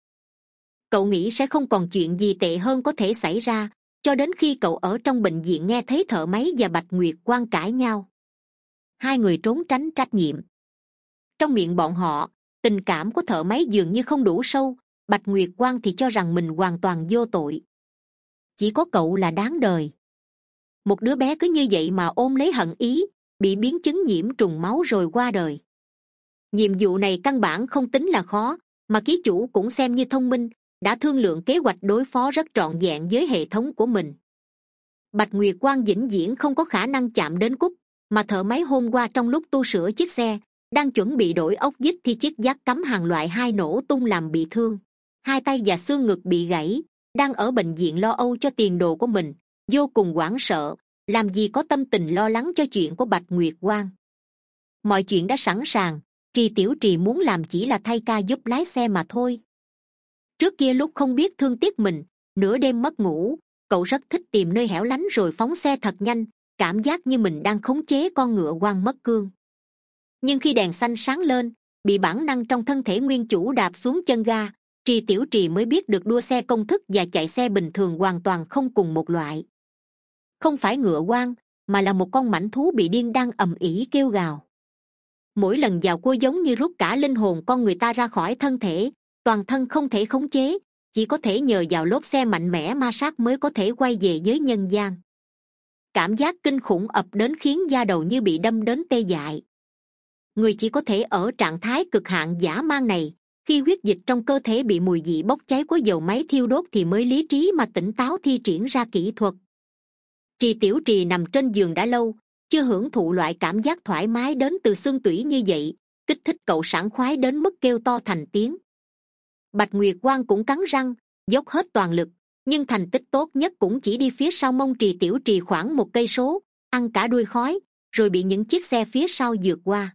A: Cậu nghĩ sẽ không còn chuyện gì tệ hơn có thể xảy ra, cho đến khi cậu ở trong bệnh viện nghe thấy thợ máy và Bạch Nguyệt Quang cãi nhau. Hai người trốn tránh trách nhiệm. Trong miệng bọn họ, tình cảm của thợ máy dường như không đủ sâu, Bạch Nguyệt Quang thì cho rằng mình hoàn toàn vô tội. Chỉ có cậu là đáng đời. Một đứa bé cứ như vậy mà ôm lấy hận ý, bị biến chứng nhiễm trùng máu rồi qua đời. Nhiệm vụ này căn bản không tính là khó, mà ký chủ cũng xem như thông minh, đã thương lượng kế hoạch đối phó rất trọn vẹn với hệ thống của mình. Bạch Nguyệt Quang vĩnh viễn không có khả năng chạm đến Cúc, mà thợ máy hôm qua trong lúc tu sửa chiếc xe đang chuẩn bị đổi ốc vít thì chiếc giác cắm hàng loại hai nổ tung làm bị thương, hai tay và xương ngực bị gãy, đang ở bệnh viện lo âu cho tiền đồ của mình, vô cùng hoảng sợ, làm gì có tâm tình lo lắng cho chuyện của Bạch Nguyệt Quang. Mọi chuyện đã sẵn sàng, Trì Tiểu Trì muốn làm chỉ là thay ca giúp lái xe mà thôi. Trước kia lúc không biết thương tiếc mình, nửa đêm mất ngủ, cậu rất thích tìm nơi hẻo lánh rồi phóng xe thật nhanh, cảm giác như mình đang khống chế con ngựa hoang mất cương. Nhưng khi đèn xanh sáng lên, bị bản năng trong thân thể nguyên chủ đạp xuống chân ga, Trì Tiểu Trì mới biết được đua xe công thức và chạy xe bình thường hoàn toàn không cùng một loại. Không phải ngựa hoang, mà là một con mãnh thú bị điên đang ầm ĩ kêu gào. Mỗi lần vào cua giống như rút cả linh hồn con người ta ra khỏi thân thể, toàn thân không thể khống chế, chỉ có thể nhờ vào lốp xe mạnh mẽ ma sát mới có thể quay về với nhân gian. Cảm giác kinh khủng ập đến khiến da đầu như bị đâm đến tê dại. Người chỉ có thể ở trạng thái cực hạn dã man này, khi huyết dịch trong cơ thể bị mùi vị bốc cháy của dầu máy thiêu đốt thì mới lý trí mà tỉnh táo thi triển ra kỹ thuật. Trì Tiểu Trì nằm trên giường đã lâu, chưa hưởng thụ loại cảm giác thoải mái đến từ xương tủy như vậy, kích thích cậu sảng khoái đến mức kêu to thành tiếng. Bạch Nguyệt Quang cũng cắn răng, dốc hết toàn lực, nhưng thành tích tốt nhất cũng chỉ đi phía sau mông Trì Tiểu Trì khoảng một cây số, ăn cả đuôi khói, rồi bị những chiếc xe phía sau vượt qua.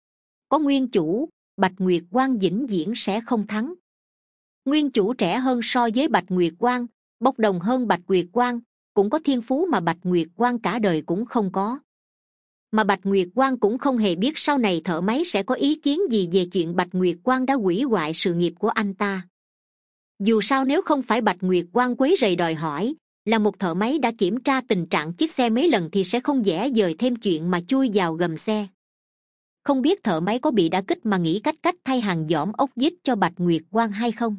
A: Có nguyên chủ, Bạch Nguyệt Quang vĩnh viễn sẽ không thắng. Nguyên chủ trẻ hơn so với Bạch Nguyệt Quang, bốc đồng hơn Bạch Nguyệt Quang, cũng có thiên phú mà Bạch Nguyệt Quang cả đời cũng không có. Mà Bạch Nguyệt Quang cũng không hề biết sau này thợ máy sẽ có ý kiến gì về chuyện Bạch Nguyệt Quang đã hủy hoại sự nghiệp của anh ta. Dù sao nếu không phải Bạch Nguyệt Quang quấy rầy đòi hỏi, là một thợ máy đã kiểm tra tình trạng chiếc xe mấy lần thì sẽ không dễ dời thêm chuyện mà chui vào gầm xe. Không biết thợ máy có bị đả kích mà nghĩ cách cách thay hàng giỏm ốc vít cho Bạch Nguyệt Quang hay không?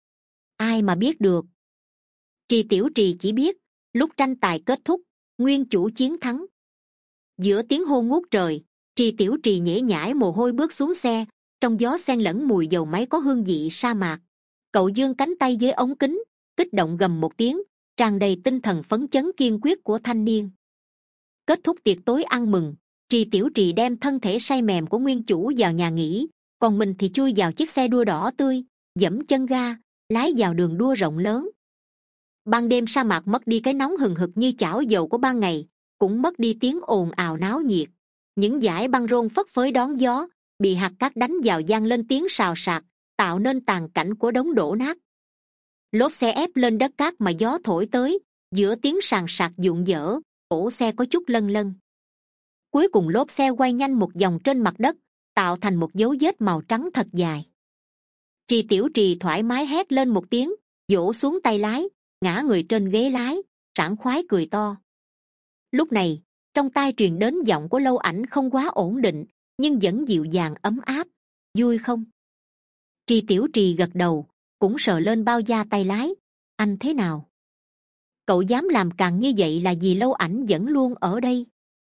A: Ai mà biết được. Trì Tiểu Trì chỉ biết, lúc tranh tài kết thúc, nguyên chủ chiến thắng. Giữa tiếng hô ngút trời, Trì Tiểu Trì nhễ nhãi mồ hôi bước xuống xe, trong gió xen lẫn mùi dầu máy có hương vị sa mạc. Cậu giương cánh tay dưới ống kính, kích động gầm một tiếng, tràn đầy tinh thần phấn chấn kiên quyết của thanh niên. Kết thúc tiệc tối ăn mừng, Trì Tiểu Trì đem thân thể say mềm của nguyên chủ vào nhà nghỉ, còn mình thì chui vào chiếc xe đua đỏ tươi, giẫm chân ga, lái vào đường đua rộng lớn. Ban đêm sa mạc mất đi cái nóng hừng hực như chảo dầu của ban ngày, cũng mất đi tiếng ồn ào náo nhiệt. Những dải băng rôn phất phới đón gió, bị hạt cát đánh vào vang lên tiếng xào xạc, tạo nên tàn cảnh của đống đổ nát. Lốp xe ép lên đất cát mà gió thổi tới, giữa tiếng sàn sạc vụn vỡ, cổ xe có chút lân lân. Cuối cùng lốp xe quay nhanh một vòng trên mặt đất, tạo thành một dấu vết màu trắng thật dài. Trì Tiểu Trì thoải mái hét lên một tiếng, vỗ xuống tay lái, ngã người trên ghế lái, sảng khoái cười to. Lúc này, trong tai truyền đến giọng của Lâu Ảnh không quá ổn định, nhưng vẫn dịu dàng ấm áp. Vui không? Trì Tiểu Trì gật đầu, cũng sờ lên bao da tay lái. Anh thế nào? Cậu dám làm càng như vậy là vì Lâu Ảnh vẫn luôn ở đây.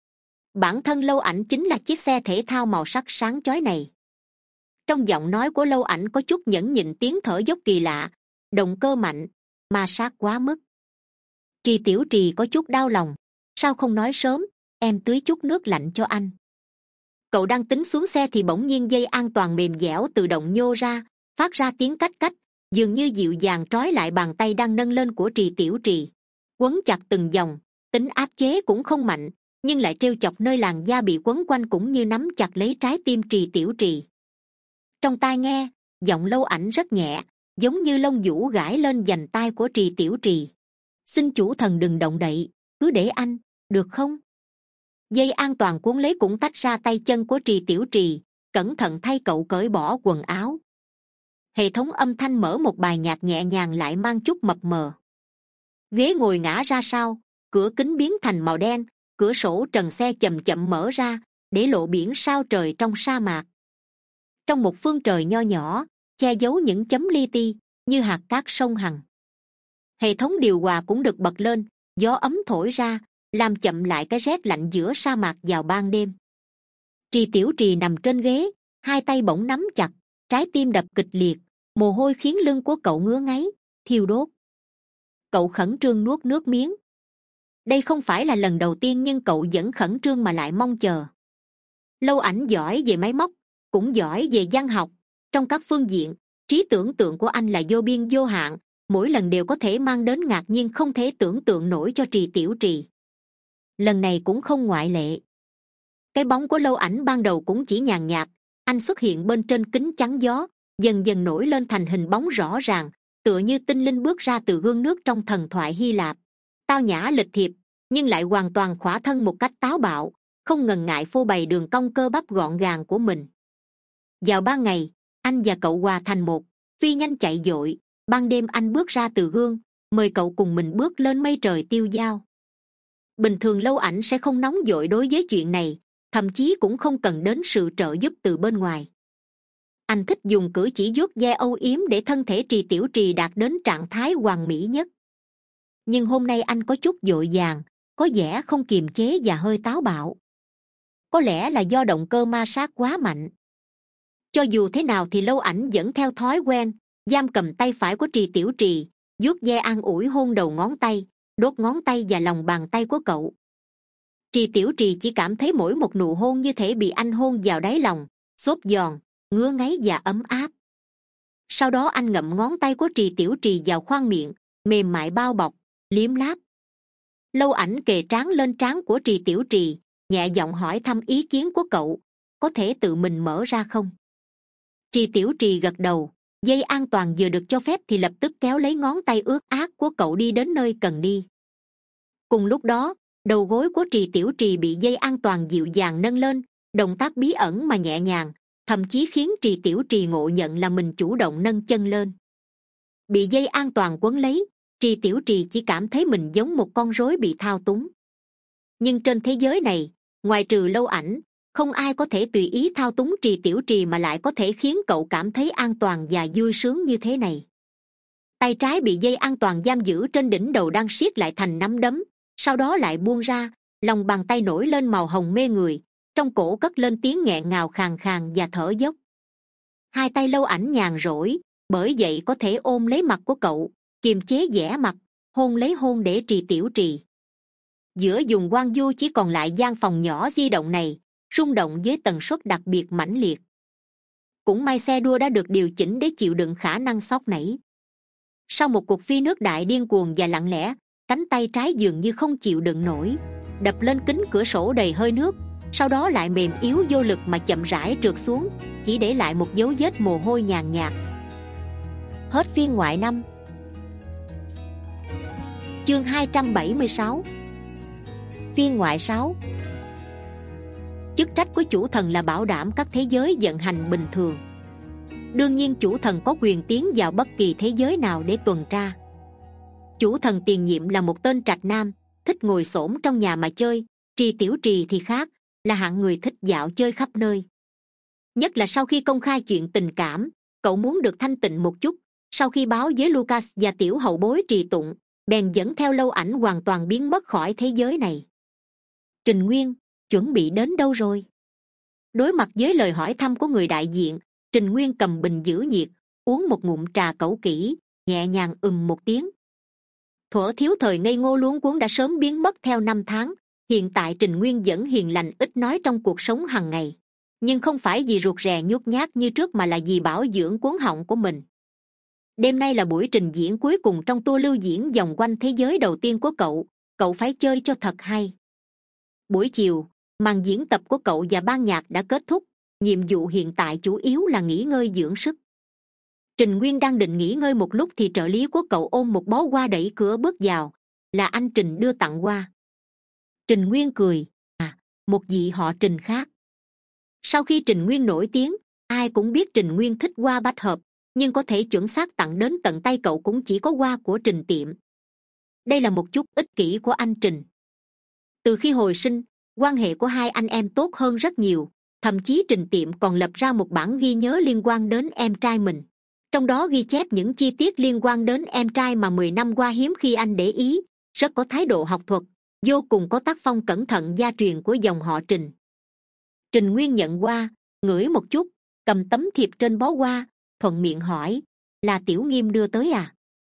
A: Bản thân Lâu Ảnh chính là chiếc xe thể thao màu sắc sáng chói này. Trong giọng nói của Lâu Ảnh có chút nhẫn nhịn tiếng thở dốc kỳ lạ, động cơ mạnh, ma sát quá mức. Trì Tiểu Trì có chút đau lòng. Sao không nói sớm, em tưới chút nước lạnh cho anh. Cậu đang tính xuống xe thì bỗng nhiên dây an toàn mềm dẻo tự động nhô ra, phát ra tiếng cách cách, dường như dịu dàng trói lại bàn tay đang nâng lên của Trì Tiểu Trì. Quấn chặt từng vòng, tính áp chế cũng không mạnh, nhưng lại trêu chọc nơi làn da bị quấn quanh cũng như nắm chặt lấy trái tim Trì Tiểu Trì. Trong tai nghe, giọng Lâu Ảnh rất nhẹ, giống như lông vũ gãi lên vành tai của Trì Tiểu Trì. Xin chủ thần đừng động đậy, cứ để anh, được không? Dây an toàn cuốn lấy cũng tách ra tay chân của Trì Tiểu Trì, cẩn thận thay cậu cởi bỏ quần áo. Hệ thống âm thanh mở một bài nhạc nhẹ nhàng lại mang chút mập mờ. Ghế ngồi ngã ra sau, cửa kính biến thành màu đen, cửa sổ trần xe chậm chậm mở ra, để lộ biển sao trời trong sa mạc. Trong một phương trời nho nhỏ, che giấu những chấm li ti, như hạt cát sông Hằng. Hệ thống điều hòa cũng được bật lên, gió ấm thổi ra, làm chậm lại cái rét lạnh giữa sa mạc vào ban đêm. Trì Tiểu Trì nằm trên ghế, hai tay bỗng nắm chặt, trái tim đập kịch liệt, mồ hôi khiến lưng của cậu ngứa ngáy, thiêu đốt. Cậu khẩn trương nuốt nước miếng. Đây không phải là lần đầu tiên, nhưng cậu vẫn khẩn trương mà lại mong chờ. Lâu Ảnh giỏi về máy móc, cũng giỏi về văn học. Trong các phương diện, trí tưởng tượng của anh là vô biên vô hạn, mỗi lần đều có thể mang đến ngạc nhiên không thể tưởng tượng nổi cho Trì Tiểu Trì. Lần này cũng không ngoại lệ. Cái bóng của Lâu Ảnh ban đầu cũng chỉ nhàn nhạt, anh xuất hiện bên trên kính chắn gió, dần dần nổi lên thành hình bóng rõ ràng, tựa như tinh linh bước ra từ gương nước trong thần thoại Hy Lạp. Tao nhã lịch thiệp, nhưng lại hoàn toàn khỏa thân một cách táo bạo, không ngần ngại phô bày đường cong cơ bắp gọn gàng của mình. Vào ban ngày, anh và cậu hòa thành một, phi nhanh chạy vội. Ban đêm anh bước ra từ gương, mời cậu cùng mình bước lên mây trời tiêu dao. Bình thường Lâu Ảnh sẽ không nóng vội đối với chuyện này, thậm chí cũng không cần đến sự trợ giúp từ bên ngoài. Anh thích dùng cử chỉ vuốt ve âu yếm để thân thể Trì Tiểu Trì đạt đến trạng thái hoàn mỹ nhất. Nhưng hôm nay anh có chút vội vàng, có vẻ không kiềm chế và hơi táo bạo. Có lẽ là do động cơ ma sát quá mạnh. Cho dù thế nào thì Lâu Ảnh vẫn theo thói quen giam cầm tay phải của Trì Tiểu Trì, vuốt ve an ủi, hôn đầu ngón tay, đốt ngón tay và lòng bàn tay của cậu. Trì Tiểu Trì chỉ cảm thấy mỗi một nụ hôn như thể bị anh hôn vào đáy lòng, xốp giòn, ngứa ngáy và ấm áp. Sau đó anh ngậm ngón tay của Trì Tiểu Trì vào khoang miệng, mềm mại bao bọc, liếm láp. Lâu Ảnh kề trán lên trán của Trì Tiểu Trì, nhẹ giọng hỏi thăm ý kiến của cậu, có thể tự mình mở ra không? Trì Tiểu Trì gật đầu, dây an toàn vừa được cho phép thì lập tức kéo lấy ngón tay ướt át của cậu đi đến nơi cần đi. Cùng lúc đó, đầu gối của Trì Tiểu Trì bị dây an toàn dịu dàng nâng lên, động tác bí ẩn mà nhẹ nhàng, thậm chí khiến Trì Tiểu Trì ngộ nhận là mình chủ động nâng chân lên. Bị dây an toàn quấn lấy, Trì Tiểu Trì chỉ cảm thấy mình giống một con rối bị thao túng. Nhưng trên thế giới này, ngoài trừ Lâu Ảnh, không ai có thể tùy ý thao túng Trì Tiểu Trì mà lại có thể khiến cậu cảm thấy an toàn và vui sướng như thế này. Tay trái bị dây an toàn giam giữ trên đỉnh đầu đang siết lại thành nắm đấm, sau đó lại buông ra, lòng bàn tay nổi lên màu hồng mê người, trong cổ cất lên tiếng nghẹn ngào khàn khàn và thở dốc. Hai tay Lâu Ảnh nhàn rỗi, bởi vậy có thể ôm lấy mặt của cậu, kiềm chế vẻ mặt, hôn lấy hôn để Trì Tiểu Trì. Giữa vùng hoang vu chỉ còn lại gian phòng nhỏ di động này, rung động với tần suất đặc biệt mãnh liệt. Cũng may xe đua đã được điều chỉnh để chịu đựng khả năng xóc nảy. Sau một cuộc phi nước đại điên cuồng và lặng lẽ, cánh tay trái dường như không chịu đựng nổi, đập lên kính cửa sổ đầy hơi nước, sau đó lại mềm yếu vô lực mà chậm rãi trượt xuống, chỉ để lại một dấu vết mồ hôi nhàn nhạt. Hết phiên ngoại năm. Chương hai trăm bảy mươi sáu. Phiên ngoại sáu. Chức trách của chủ thần là bảo đảm các thế giới vận hành bình thường. Đương nhiên chủ thần có quyền tiến vào bất kỳ thế giới nào để tuần tra. Chủ thần tiền nhiệm là một tên trạch nam, thích ngồi xổm trong nhà mà chơi. Trì Tiểu Trì thì khác, là hạng người thích dạo chơi khắp nơi. Nhất là sau khi công khai chuyện tình cảm, cậu muốn được thanh tịnh một chút. Sau khi báo với Lucas và tiểu hậu bối Trì Tụng, bèn dẫn theo Lâu Ảnh hoàn toàn biến mất khỏi thế giới này. Trình Nguyên, chuẩn bị đến đâu rồi? Đối mặt với lời hỏi thăm của người đại diện, Trình Nguyên cầm bình giữ nhiệt, uống một ngụm trà cẩu kỹ, nhẹ nhàng ừm một tiếng. Thuở thiếu thời ngây ngô luống cuống đã sớm biến mất theo năm tháng. Hiện tại Trình Nguyên vẫn hiền lành ít nói trong cuộc sống hàng ngày, nhưng không phải vì ruột rè nhút nhát như trước mà là vì bảo dưỡng cuống họng của mình. Đêm nay là buổi trình diễn cuối cùng trong tour lưu diễn vòng quanh thế giới đầu tiên của cậu, cậu phải chơi cho thật hay. Buổi chiều, màn diễn tập của cậu và ban nhạc đã kết thúc, nhiệm vụ hiện tại chủ yếu là nghỉ ngơi dưỡng sức. Trình Nguyên đang định nghỉ ngơi một lúc thì trợ lý của cậu ôm một bó hoa đẩy cửa bước vào, là anh Trình đưa tặng hoa. Trình Nguyên cười, à, một vị họ Trình khác. Sau khi Trình Nguyên nổi tiếng, ai cũng biết Trình Nguyên thích hoa bách hợp, nhưng có thể chuẩn xác tặng đến tận tay cậu cũng chỉ có hoa của Trình Tiệm. Đây là một chút ích kỷ của anh Trình. Từ khi hồi sinh, quan hệ của hai anh em tốt hơn rất nhiều, thậm chí Trình Tiệm còn lập ra một bản ghi nhớ liên quan đến em trai mình. Trong đó ghi chép những chi tiết liên quan đến em trai mà mười năm qua hiếm khi anh để ý, rất có thái độ học thuật, vô cùng có tác phong cẩn thận gia truyền của dòng họ Trình. Trình Nguyên nhận qua, ngửi một chút, cầm tấm thiệp trên bó hoa, thuận miệng hỏi, là Tiểu Nghiêm đưa tới à?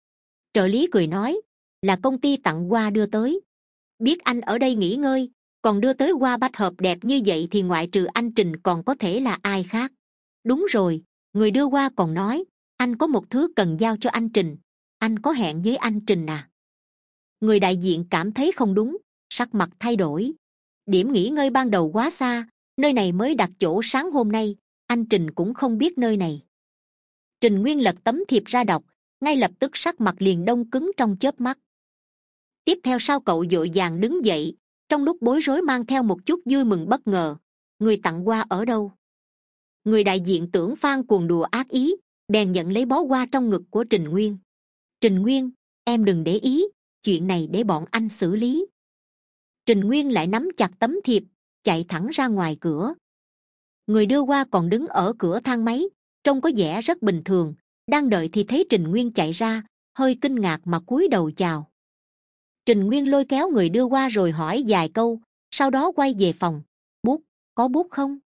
A: Trợ lý cười nói, là công ty tặng hoa đưa tới. Biết anh ở đây nghỉ ngơi, còn đưa tới hoa bách hợp đẹp như vậy thì ngoại trừ anh Trình còn có thể là ai khác. Đúng rồi, người đưa hoa còn nói, anh có một thứ cần giao cho anh Trình. Anh có hẹn với anh Trình à? Người đại diện cảm thấy không đúng, sắc mặt thay đổi. Điểm nghỉ ngơi ban đầu quá xa, nơi này mới đặt chỗ sáng hôm nay, anh Trình cũng không biết nơi này. Trình Nguyên lật tấm thiệp ra đọc, ngay lập tức sắc mặt liền đông cứng trong chớp mắt. Tiếp theo sau cậu vội vàng đứng dậy, trong lúc bối rối mang theo một chút vui mừng bất ngờ. Người tặng hoa ở đâu? Người đại diện tưởng Phan cuồng đùa ác ý, bèn nhận lấy bó hoa trong ngực của Trình Nguyên. Trình Nguyên, em đừng để ý, chuyện này để bọn anh xử lý. Trình Nguyên lại nắm chặt tấm thiệp, chạy thẳng ra ngoài cửa. Người đưa hoa còn đứng ở cửa thang máy, trông có vẻ rất bình thường, đang đợi thì thấy Trình Nguyên chạy ra, hơi kinh ngạc mà cúi đầu chào. Trình Nguyên lôi kéo người đưa hoa rồi hỏi vài câu, sau đó quay về phòng. Bút, có bút không?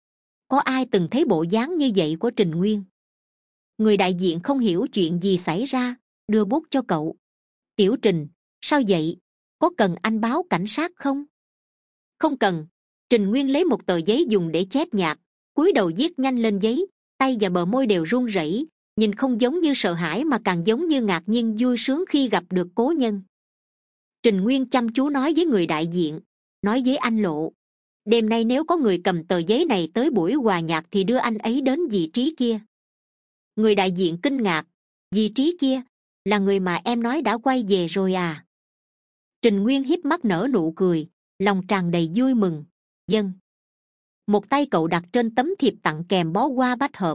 A: Có ai từng thấy bộ dáng như vậy của Trình Nguyên? Người đại diện không hiểu chuyện gì xảy ra, đưa bút cho cậu. Tiểu Trình, sao vậy? Có cần anh báo cảnh sát không? Không cần. Trình Nguyên lấy một tờ giấy dùng để chép nhạc, cúi đầu viết nhanh lên giấy, tay và bờ môi đều run rẩy, nhìn không giống như sợ hãi mà càng giống như ngạc nhiên vui sướng khi gặp được cố nhân. Trình Nguyên chăm chú nói với người đại diện, nói với anh Lộ, đêm nay nếu có người cầm tờ giấy này tới buổi hòa nhạc thì đưa anh ấy đến vị trí kia. Người đại diện kinh ngạc, vị trí kia là người mà em nói đã quay về rồi à? Trình Nguyên híp mắt nở nụ cười, lòng tràn đầy vui mừng. Vâng. Một tay cậu đặt trên tấm thiệp tặng kèm bó hoa bách hợp.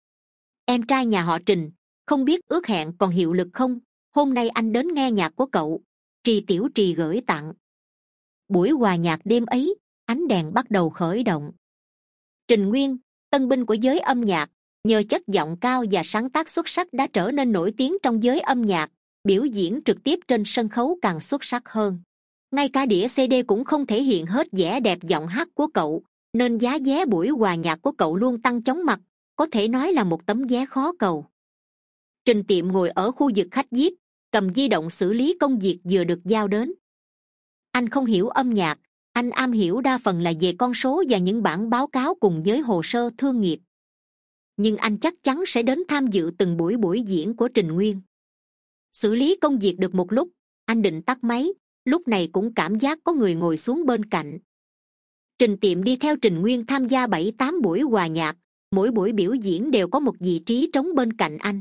A: Em trai nhà họ Trình, không biết ước hẹn còn hiệu lực không? Hôm nay anh đến nghe nhạc của cậu, Trì Tiểu Trì gửi tặng. Buổi hòa nhạc đêm ấy, ánh đèn bắt đầu khởi động. Trình Nguyên, tân binh của giới âm nhạc, nhờ chất giọng cao và sáng tác xuất sắc đã trở nên nổi tiếng trong giới âm nhạc, biểu diễn trực tiếp trên sân khấu càng xuất sắc hơn. Ngay cả đĩa xê đê cũng không thể hiện hết vẻ đẹp giọng hát của cậu, nên giá vé buổi hòa nhạc của cậu luôn tăng chóng mặt, có thể nói là một tấm vé khó cầu. Trình Tiệm ngồi ở khu vực khách vi ai pi, cầm di động xử lý công việc vừa được giao đến. Anh không hiểu âm nhạc, anh am hiểu đa phần là về con số và những bản báo cáo cùng với hồ sơ thương nghiệp. Nhưng anh chắc chắn sẽ đến tham dự từng buổi buổi diễn của Trình Nguyên. Xử lý công việc được một lúc, anh định tắt máy, lúc này cũng cảm giác có người ngồi xuống bên cạnh. Trình Tiệm đi theo Trình Nguyên tham gia bảy tám buổi hòa nhạc, mỗi buổi biểu diễn đều có một vị trí trống bên cạnh anh.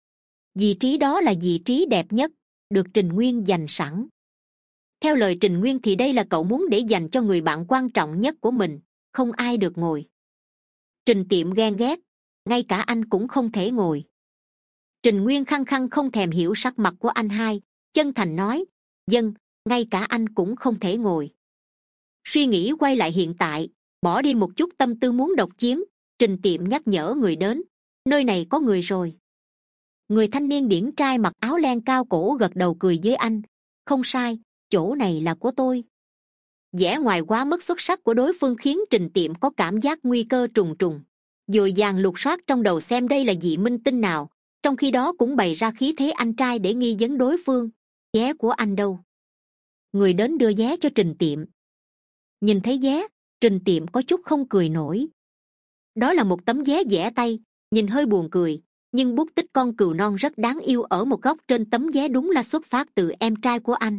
A: Vị trí đó là vị trí đẹp nhất, được Trình Nguyên dành sẵn. Theo lời Trình Nguyên thì đây là cậu muốn để dành cho người bạn quan trọng nhất của mình, không ai được ngồi. Trình Tiệm ghen ghét, ngay cả anh cũng không thể ngồi. Trình Nguyên khăng khăng không thèm hiểu sắc mặt của anh hai, chân thành nói, vâng, ngay cả anh cũng không thể ngồi. Suy nghĩ quay lại hiện tại, bỏ đi một chút tâm tư muốn độc chiếm, Trình Tiệm nhắc nhở người đến, nơi này có người rồi. Người thanh niên điển trai mặc áo len cao cổ gật đầu cười với anh, không sai, chỗ này là của tôi. Vẻ ngoài quá mức xuất sắc của đối phương khiến Trình Tiệm có cảm giác nguy cơ trùng trùng, dội vàng lục soát trong đầu xem đây là vị minh tinh nào, trong khi đó cũng bày ra khí thế anh trai để nghi vấn đối phương. Vé của anh đâu? Người đến đưa vé cho Trình Tiệm. Nhìn thấy vé, Trình Tiệm có chút không cười nổi. Đó là một tấm vé vẽ tay, nhìn hơi buồn cười, nhưng bút tích con cừu non rất đáng yêu ở một góc trên tấm vé đúng là xuất phát từ em trai của anh.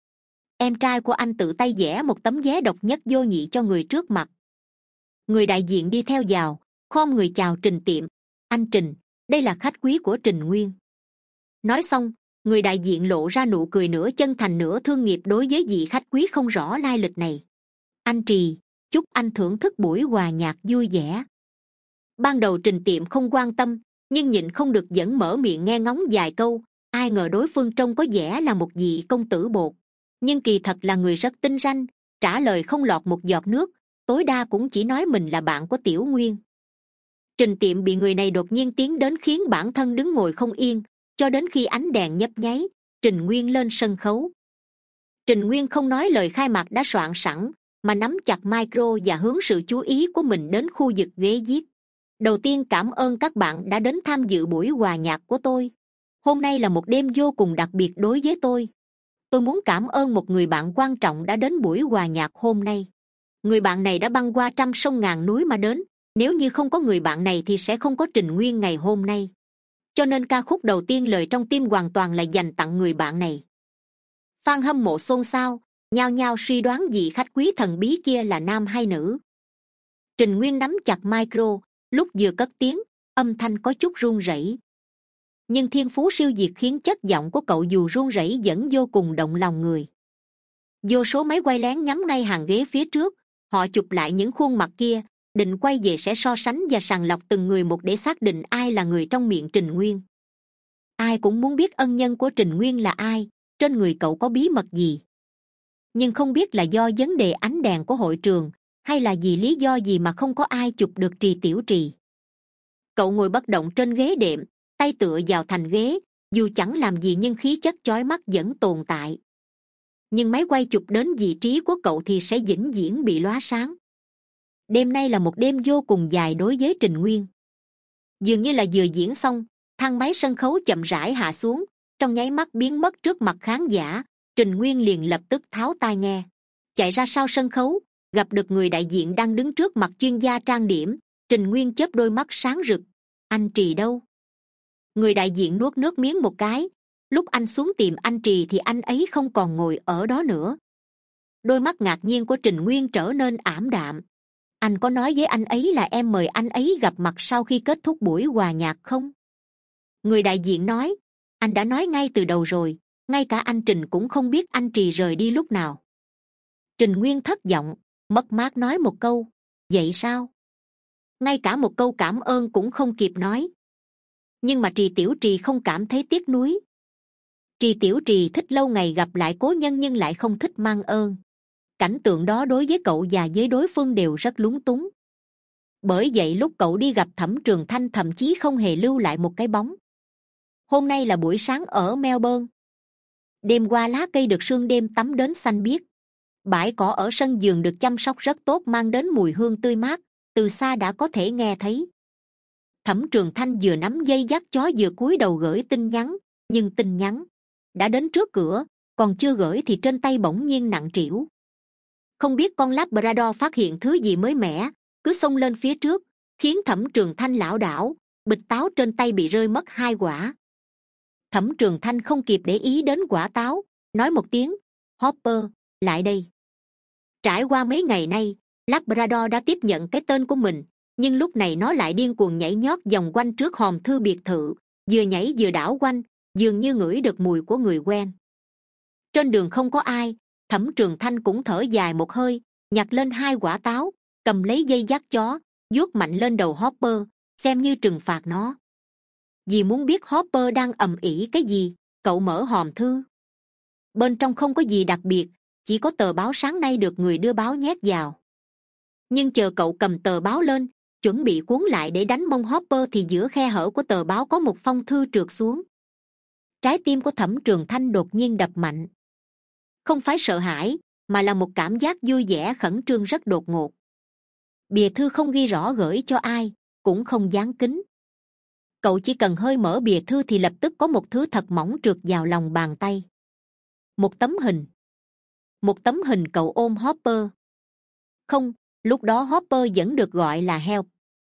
A: Em trai của anh tự tay vẽ một tấm vé độc nhất vô nhị cho người trước mặt. Người đại diện đi theo vào, khom người chào Trình Tiệm, anh Trình, đây là khách quý của Trình Nguyên. Nói xong, người đại diện lộ ra nụ cười nửa chân thành nửa thương nghiệp đối với vị khách quý không rõ lai lịch này. Anh Trì, chúc anh thưởng thức buổi hòa nhạc vui vẻ. Ban đầu Trình Tiệm không quan tâm, nhưng nhịn không được vẫn mở miệng nghe ngóng vài câu. Ai ngờ đối phương trông có vẻ là một vị công tử bột, nhưng kỳ thật là người rất tinh ranh, trả lời không lọt một giọt nước, tối đa cũng chỉ nói mình là bạn của Tiểu Nguyên. Trình Tiệm bị người này đột nhiên tiến đến khiến bản thân đứng ngồi không yên, cho đến khi ánh đèn nhấp nháy, Trình Nguyên lên sân khấu. Trình Nguyên không nói lời khai mạc đã soạn sẵn, mà nắm chặt micro và hướng sự chú ý của mình đến khu vực ghế viết. Đầu tiên cảm ơn các bạn đã đến tham dự buổi hòa nhạc của tôi. Hôm nay là một đêm vô cùng đặc biệt đối với tôi. Tôi muốn cảm ơn một người bạn quan trọng đã đến buổi hòa nhạc hôm nay. Người bạn này đã băng qua trăm sông ngàn núi mà đến. Nếu như không có người bạn này thì sẽ không có Trình Nguyên ngày hôm nay. Cho nên ca khúc đầu tiên Lời Trong Tim hoàn toàn là dành tặng người bạn này. Fan hâm mộ xôn xao, nhao nhao suy đoán vị khách quý thần bí kia là nam hay nữ. Trình Nguyên nắm chặt micro, lúc vừa cất tiếng, âm thanh có chút run rẩy. Nhưng thiên phú siêu việt khiến chất giọng của cậu dù run rẩy vẫn vô cùng động lòng người. Vô số máy quay lén nhắm ngay hàng ghế phía trước, họ chụp lại những khuôn mặt kia, định quay về sẽ so sánh và sàng lọc từng người một để xác định ai là người trong miệng Trình Nguyên. Ai cũng muốn biết ân nhân của Trình Nguyên là ai, trên người cậu có bí mật gì. Nhưng không biết là do vấn đề ánh đèn của hội trường, hay là vì lý do gì mà không có ai chụp được Trì Tiểu Trì. Cậu ngồi bất động trên ghế đệm, tay tựa vào thành ghế, dù chẳng làm gì nhưng khí chất chói mắt vẫn tồn tại. Nhưng máy quay chụp đến vị trí của cậu thì sẽ vĩnh viễn bị lóa sáng. Đêm nay là một đêm vô cùng dài đối với Trình Nguyên. Dường như là vừa diễn xong, thang máy sân khấu chậm rãi hạ xuống, trong nháy mắt biến mất trước mặt khán giả. Trình Nguyên liền lập tức tháo tai nghe, chạy ra sau sân khấu, gặp được người đại diện đang đứng trước mặt chuyên gia trang điểm. Trình Nguyên chớp đôi mắt sáng rực. Anh Trì đâu? Người đại diện nuốt nước miếng một cái. Lúc anh xuống tìm anh Trì thì anh ấy không còn ngồi ở đó nữa. Đôi mắt ngạc nhiên của Trình Nguyên trở nên ảm đạm. Anh có nói với anh ấy là em mời anh ấy gặp mặt sau khi kết thúc buổi hòa nhạc không? Người đại diện nói, anh đã nói ngay từ đầu rồi, ngay cả anh Trình cũng không biết anh Trì rời đi lúc nào. Trình Nguyên thất vọng, mất mát nói một câu, vậy sao? Ngay cả một câu cảm ơn cũng không kịp nói. Nhưng mà Trì Tiểu Trì không cảm thấy tiếc nuối. Trì Tiểu Trì thích lâu ngày gặp lại cố nhân nhưng lại không thích mang ơn. Cảnh tượng đó đối với cậu và với đối phương đều rất lúng túng. Bởi vậy lúc cậu đi gặp Thẩm Trường Thanh thậm chí không hề lưu lại một cái bóng. Hôm nay là buổi sáng ở Melbourne. Đêm qua lá cây được sương đêm tắm đến xanh biếc. Bãi cỏ ở sân vườn được chăm sóc rất tốt, mang đến mùi hương tươi mát, từ xa đã có thể nghe thấy. Thẩm Trường Thanh vừa nắm dây dắt chó vừa cúi đầu gửi tin nhắn, nhưng tin nhắn đã đến trước cửa, còn chưa gửi thì trên tay bỗng nhiên nặng trĩu. Không biết con Labrador phát hiện thứ gì mới mẻ, cứ xông lên phía trước, khiến Thẩm Trường Thanh lảo đảo, bịch táo trên tay bị rơi mất hai quả. Thẩm Trường Thanh không kịp để ý đến quả táo, nói một tiếng, Hopper, lại đây. Trải qua mấy ngày nay, Labrador đã tiếp nhận cái tên của mình, nhưng lúc này nó lại điên cuồng nhảy nhót vòng quanh trước hòm thư biệt thự, vừa nhảy vừa đảo quanh, dường như ngửi được mùi của người quen. Trên đường không có ai, Thẩm Trường Thanh cũng thở dài một hơi, nhặt lên hai quả táo, cầm lấy dây dắt chó, vuốt mạnh lên đầu Hopper, xem như trừng phạt nó. Vì muốn biết Hopper đang ầm ĩ cái gì, cậu mở hòm thư. Bên trong không có gì đặc biệt, chỉ có tờ báo sáng nay được người đưa báo nhét vào. Nhưng chờ cậu cầm tờ báo lên, chuẩn bị cuốn lại để đánh mông Hopper thì giữa khe hở của tờ báo có một phong thư trượt xuống. Trái tim của Thẩm Trường Thanh đột nhiên đập mạnh. Không phải sợ hãi, mà là một cảm giác vui vẻ khẩn trương rất đột ngột. Bìa thư không ghi rõ gửi cho ai, cũng không dán kính. Cậu chỉ cần hơi mở bìa thư thì lập tức có một thứ thật mỏng trượt vào lòng bàn tay. Một tấm hình. Một tấm hình cậu ôm Hopper. Không, lúc đó Hopper vẫn được gọi là Help.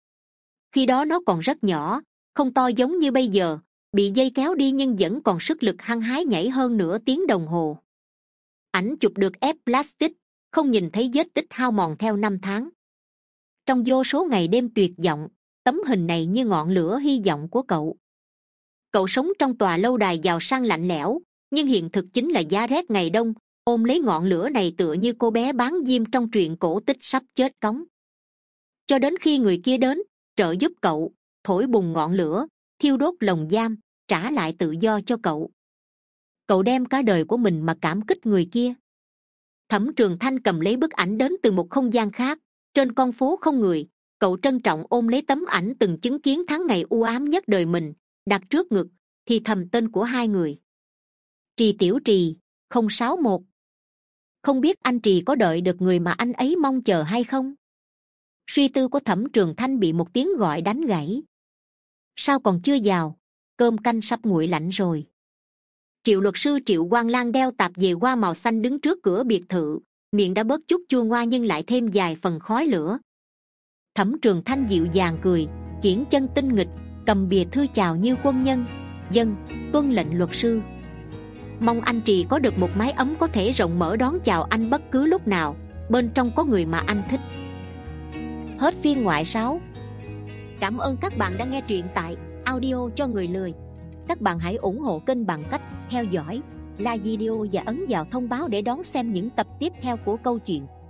A: Khi đó nó còn rất nhỏ, không to giống như bây giờ, bị dây kéo đi nhưng vẫn còn sức lực hăng hái nhảy hơn nửa tiếng đồng hồ. Ảnh chụp được ép plastic, không nhìn thấy vết tích hao mòn theo năm tháng. Trong vô số ngày đêm tuyệt vọng, tấm hình này như ngọn lửa hy vọng của cậu. Cậu sống trong tòa lâu đài giàu sang lạnh lẽo, nhưng hiện thực chính là giá rét ngày đông, ôm lấy ngọn lửa này tựa như cô bé bán diêm trong truyện cổ tích sắp chết cóng. Cho đến khi người kia đến, trợ giúp cậu, thổi bùng ngọn lửa, thiêu đốt lồng giam, trả lại tự do cho cậu. Cậu đem cả đời của mình mà cảm kích người kia. Thẩm Trường Thanh cầm lấy bức ảnh đến từ một không gian khác, trên con phố không người, cậu trân trọng ôm lấy tấm ảnh từng chứng kiến tháng ngày u ám nhất đời mình, đặt trước ngực, thì thầm tên của hai người. Trì Tiểu Trì, không sáu một. Không biết anh Trì có đợi được người mà anh ấy mong chờ hay không? Suy tư của Thẩm Trường Thanh bị một tiếng gọi đánh gãy. Sao còn chưa vào? Cơm canh sắp nguội lạnh rồi. Triệu luật sư Triệu Quang Lan đeo tạp dề hoa màu xanh đứng trước cửa biệt thự, miệng đã bớt chút chua ngoa nhưng lại thêm vài phần khói lửa. Thẩm Trường Thanh dịu dàng cười, kiễng chân tinh nghịch, cầm bìa thư chào như quân nhân. Dân, tuân lệnh luật sư. Mong anh Trì có được một mái ấm có thể rộng mở đón chào anh bất cứ lúc nào, bên trong có người mà anh thích. Hết phiên ngoại sáu. Cảm ơn các bạn đã nghe truyện tại audio cho người lười. Các bạn hãy ủng hộ kênh bằng cách theo dõi, like video và ấn vào thông báo để đón xem những tập tiếp theo của câu chuyện.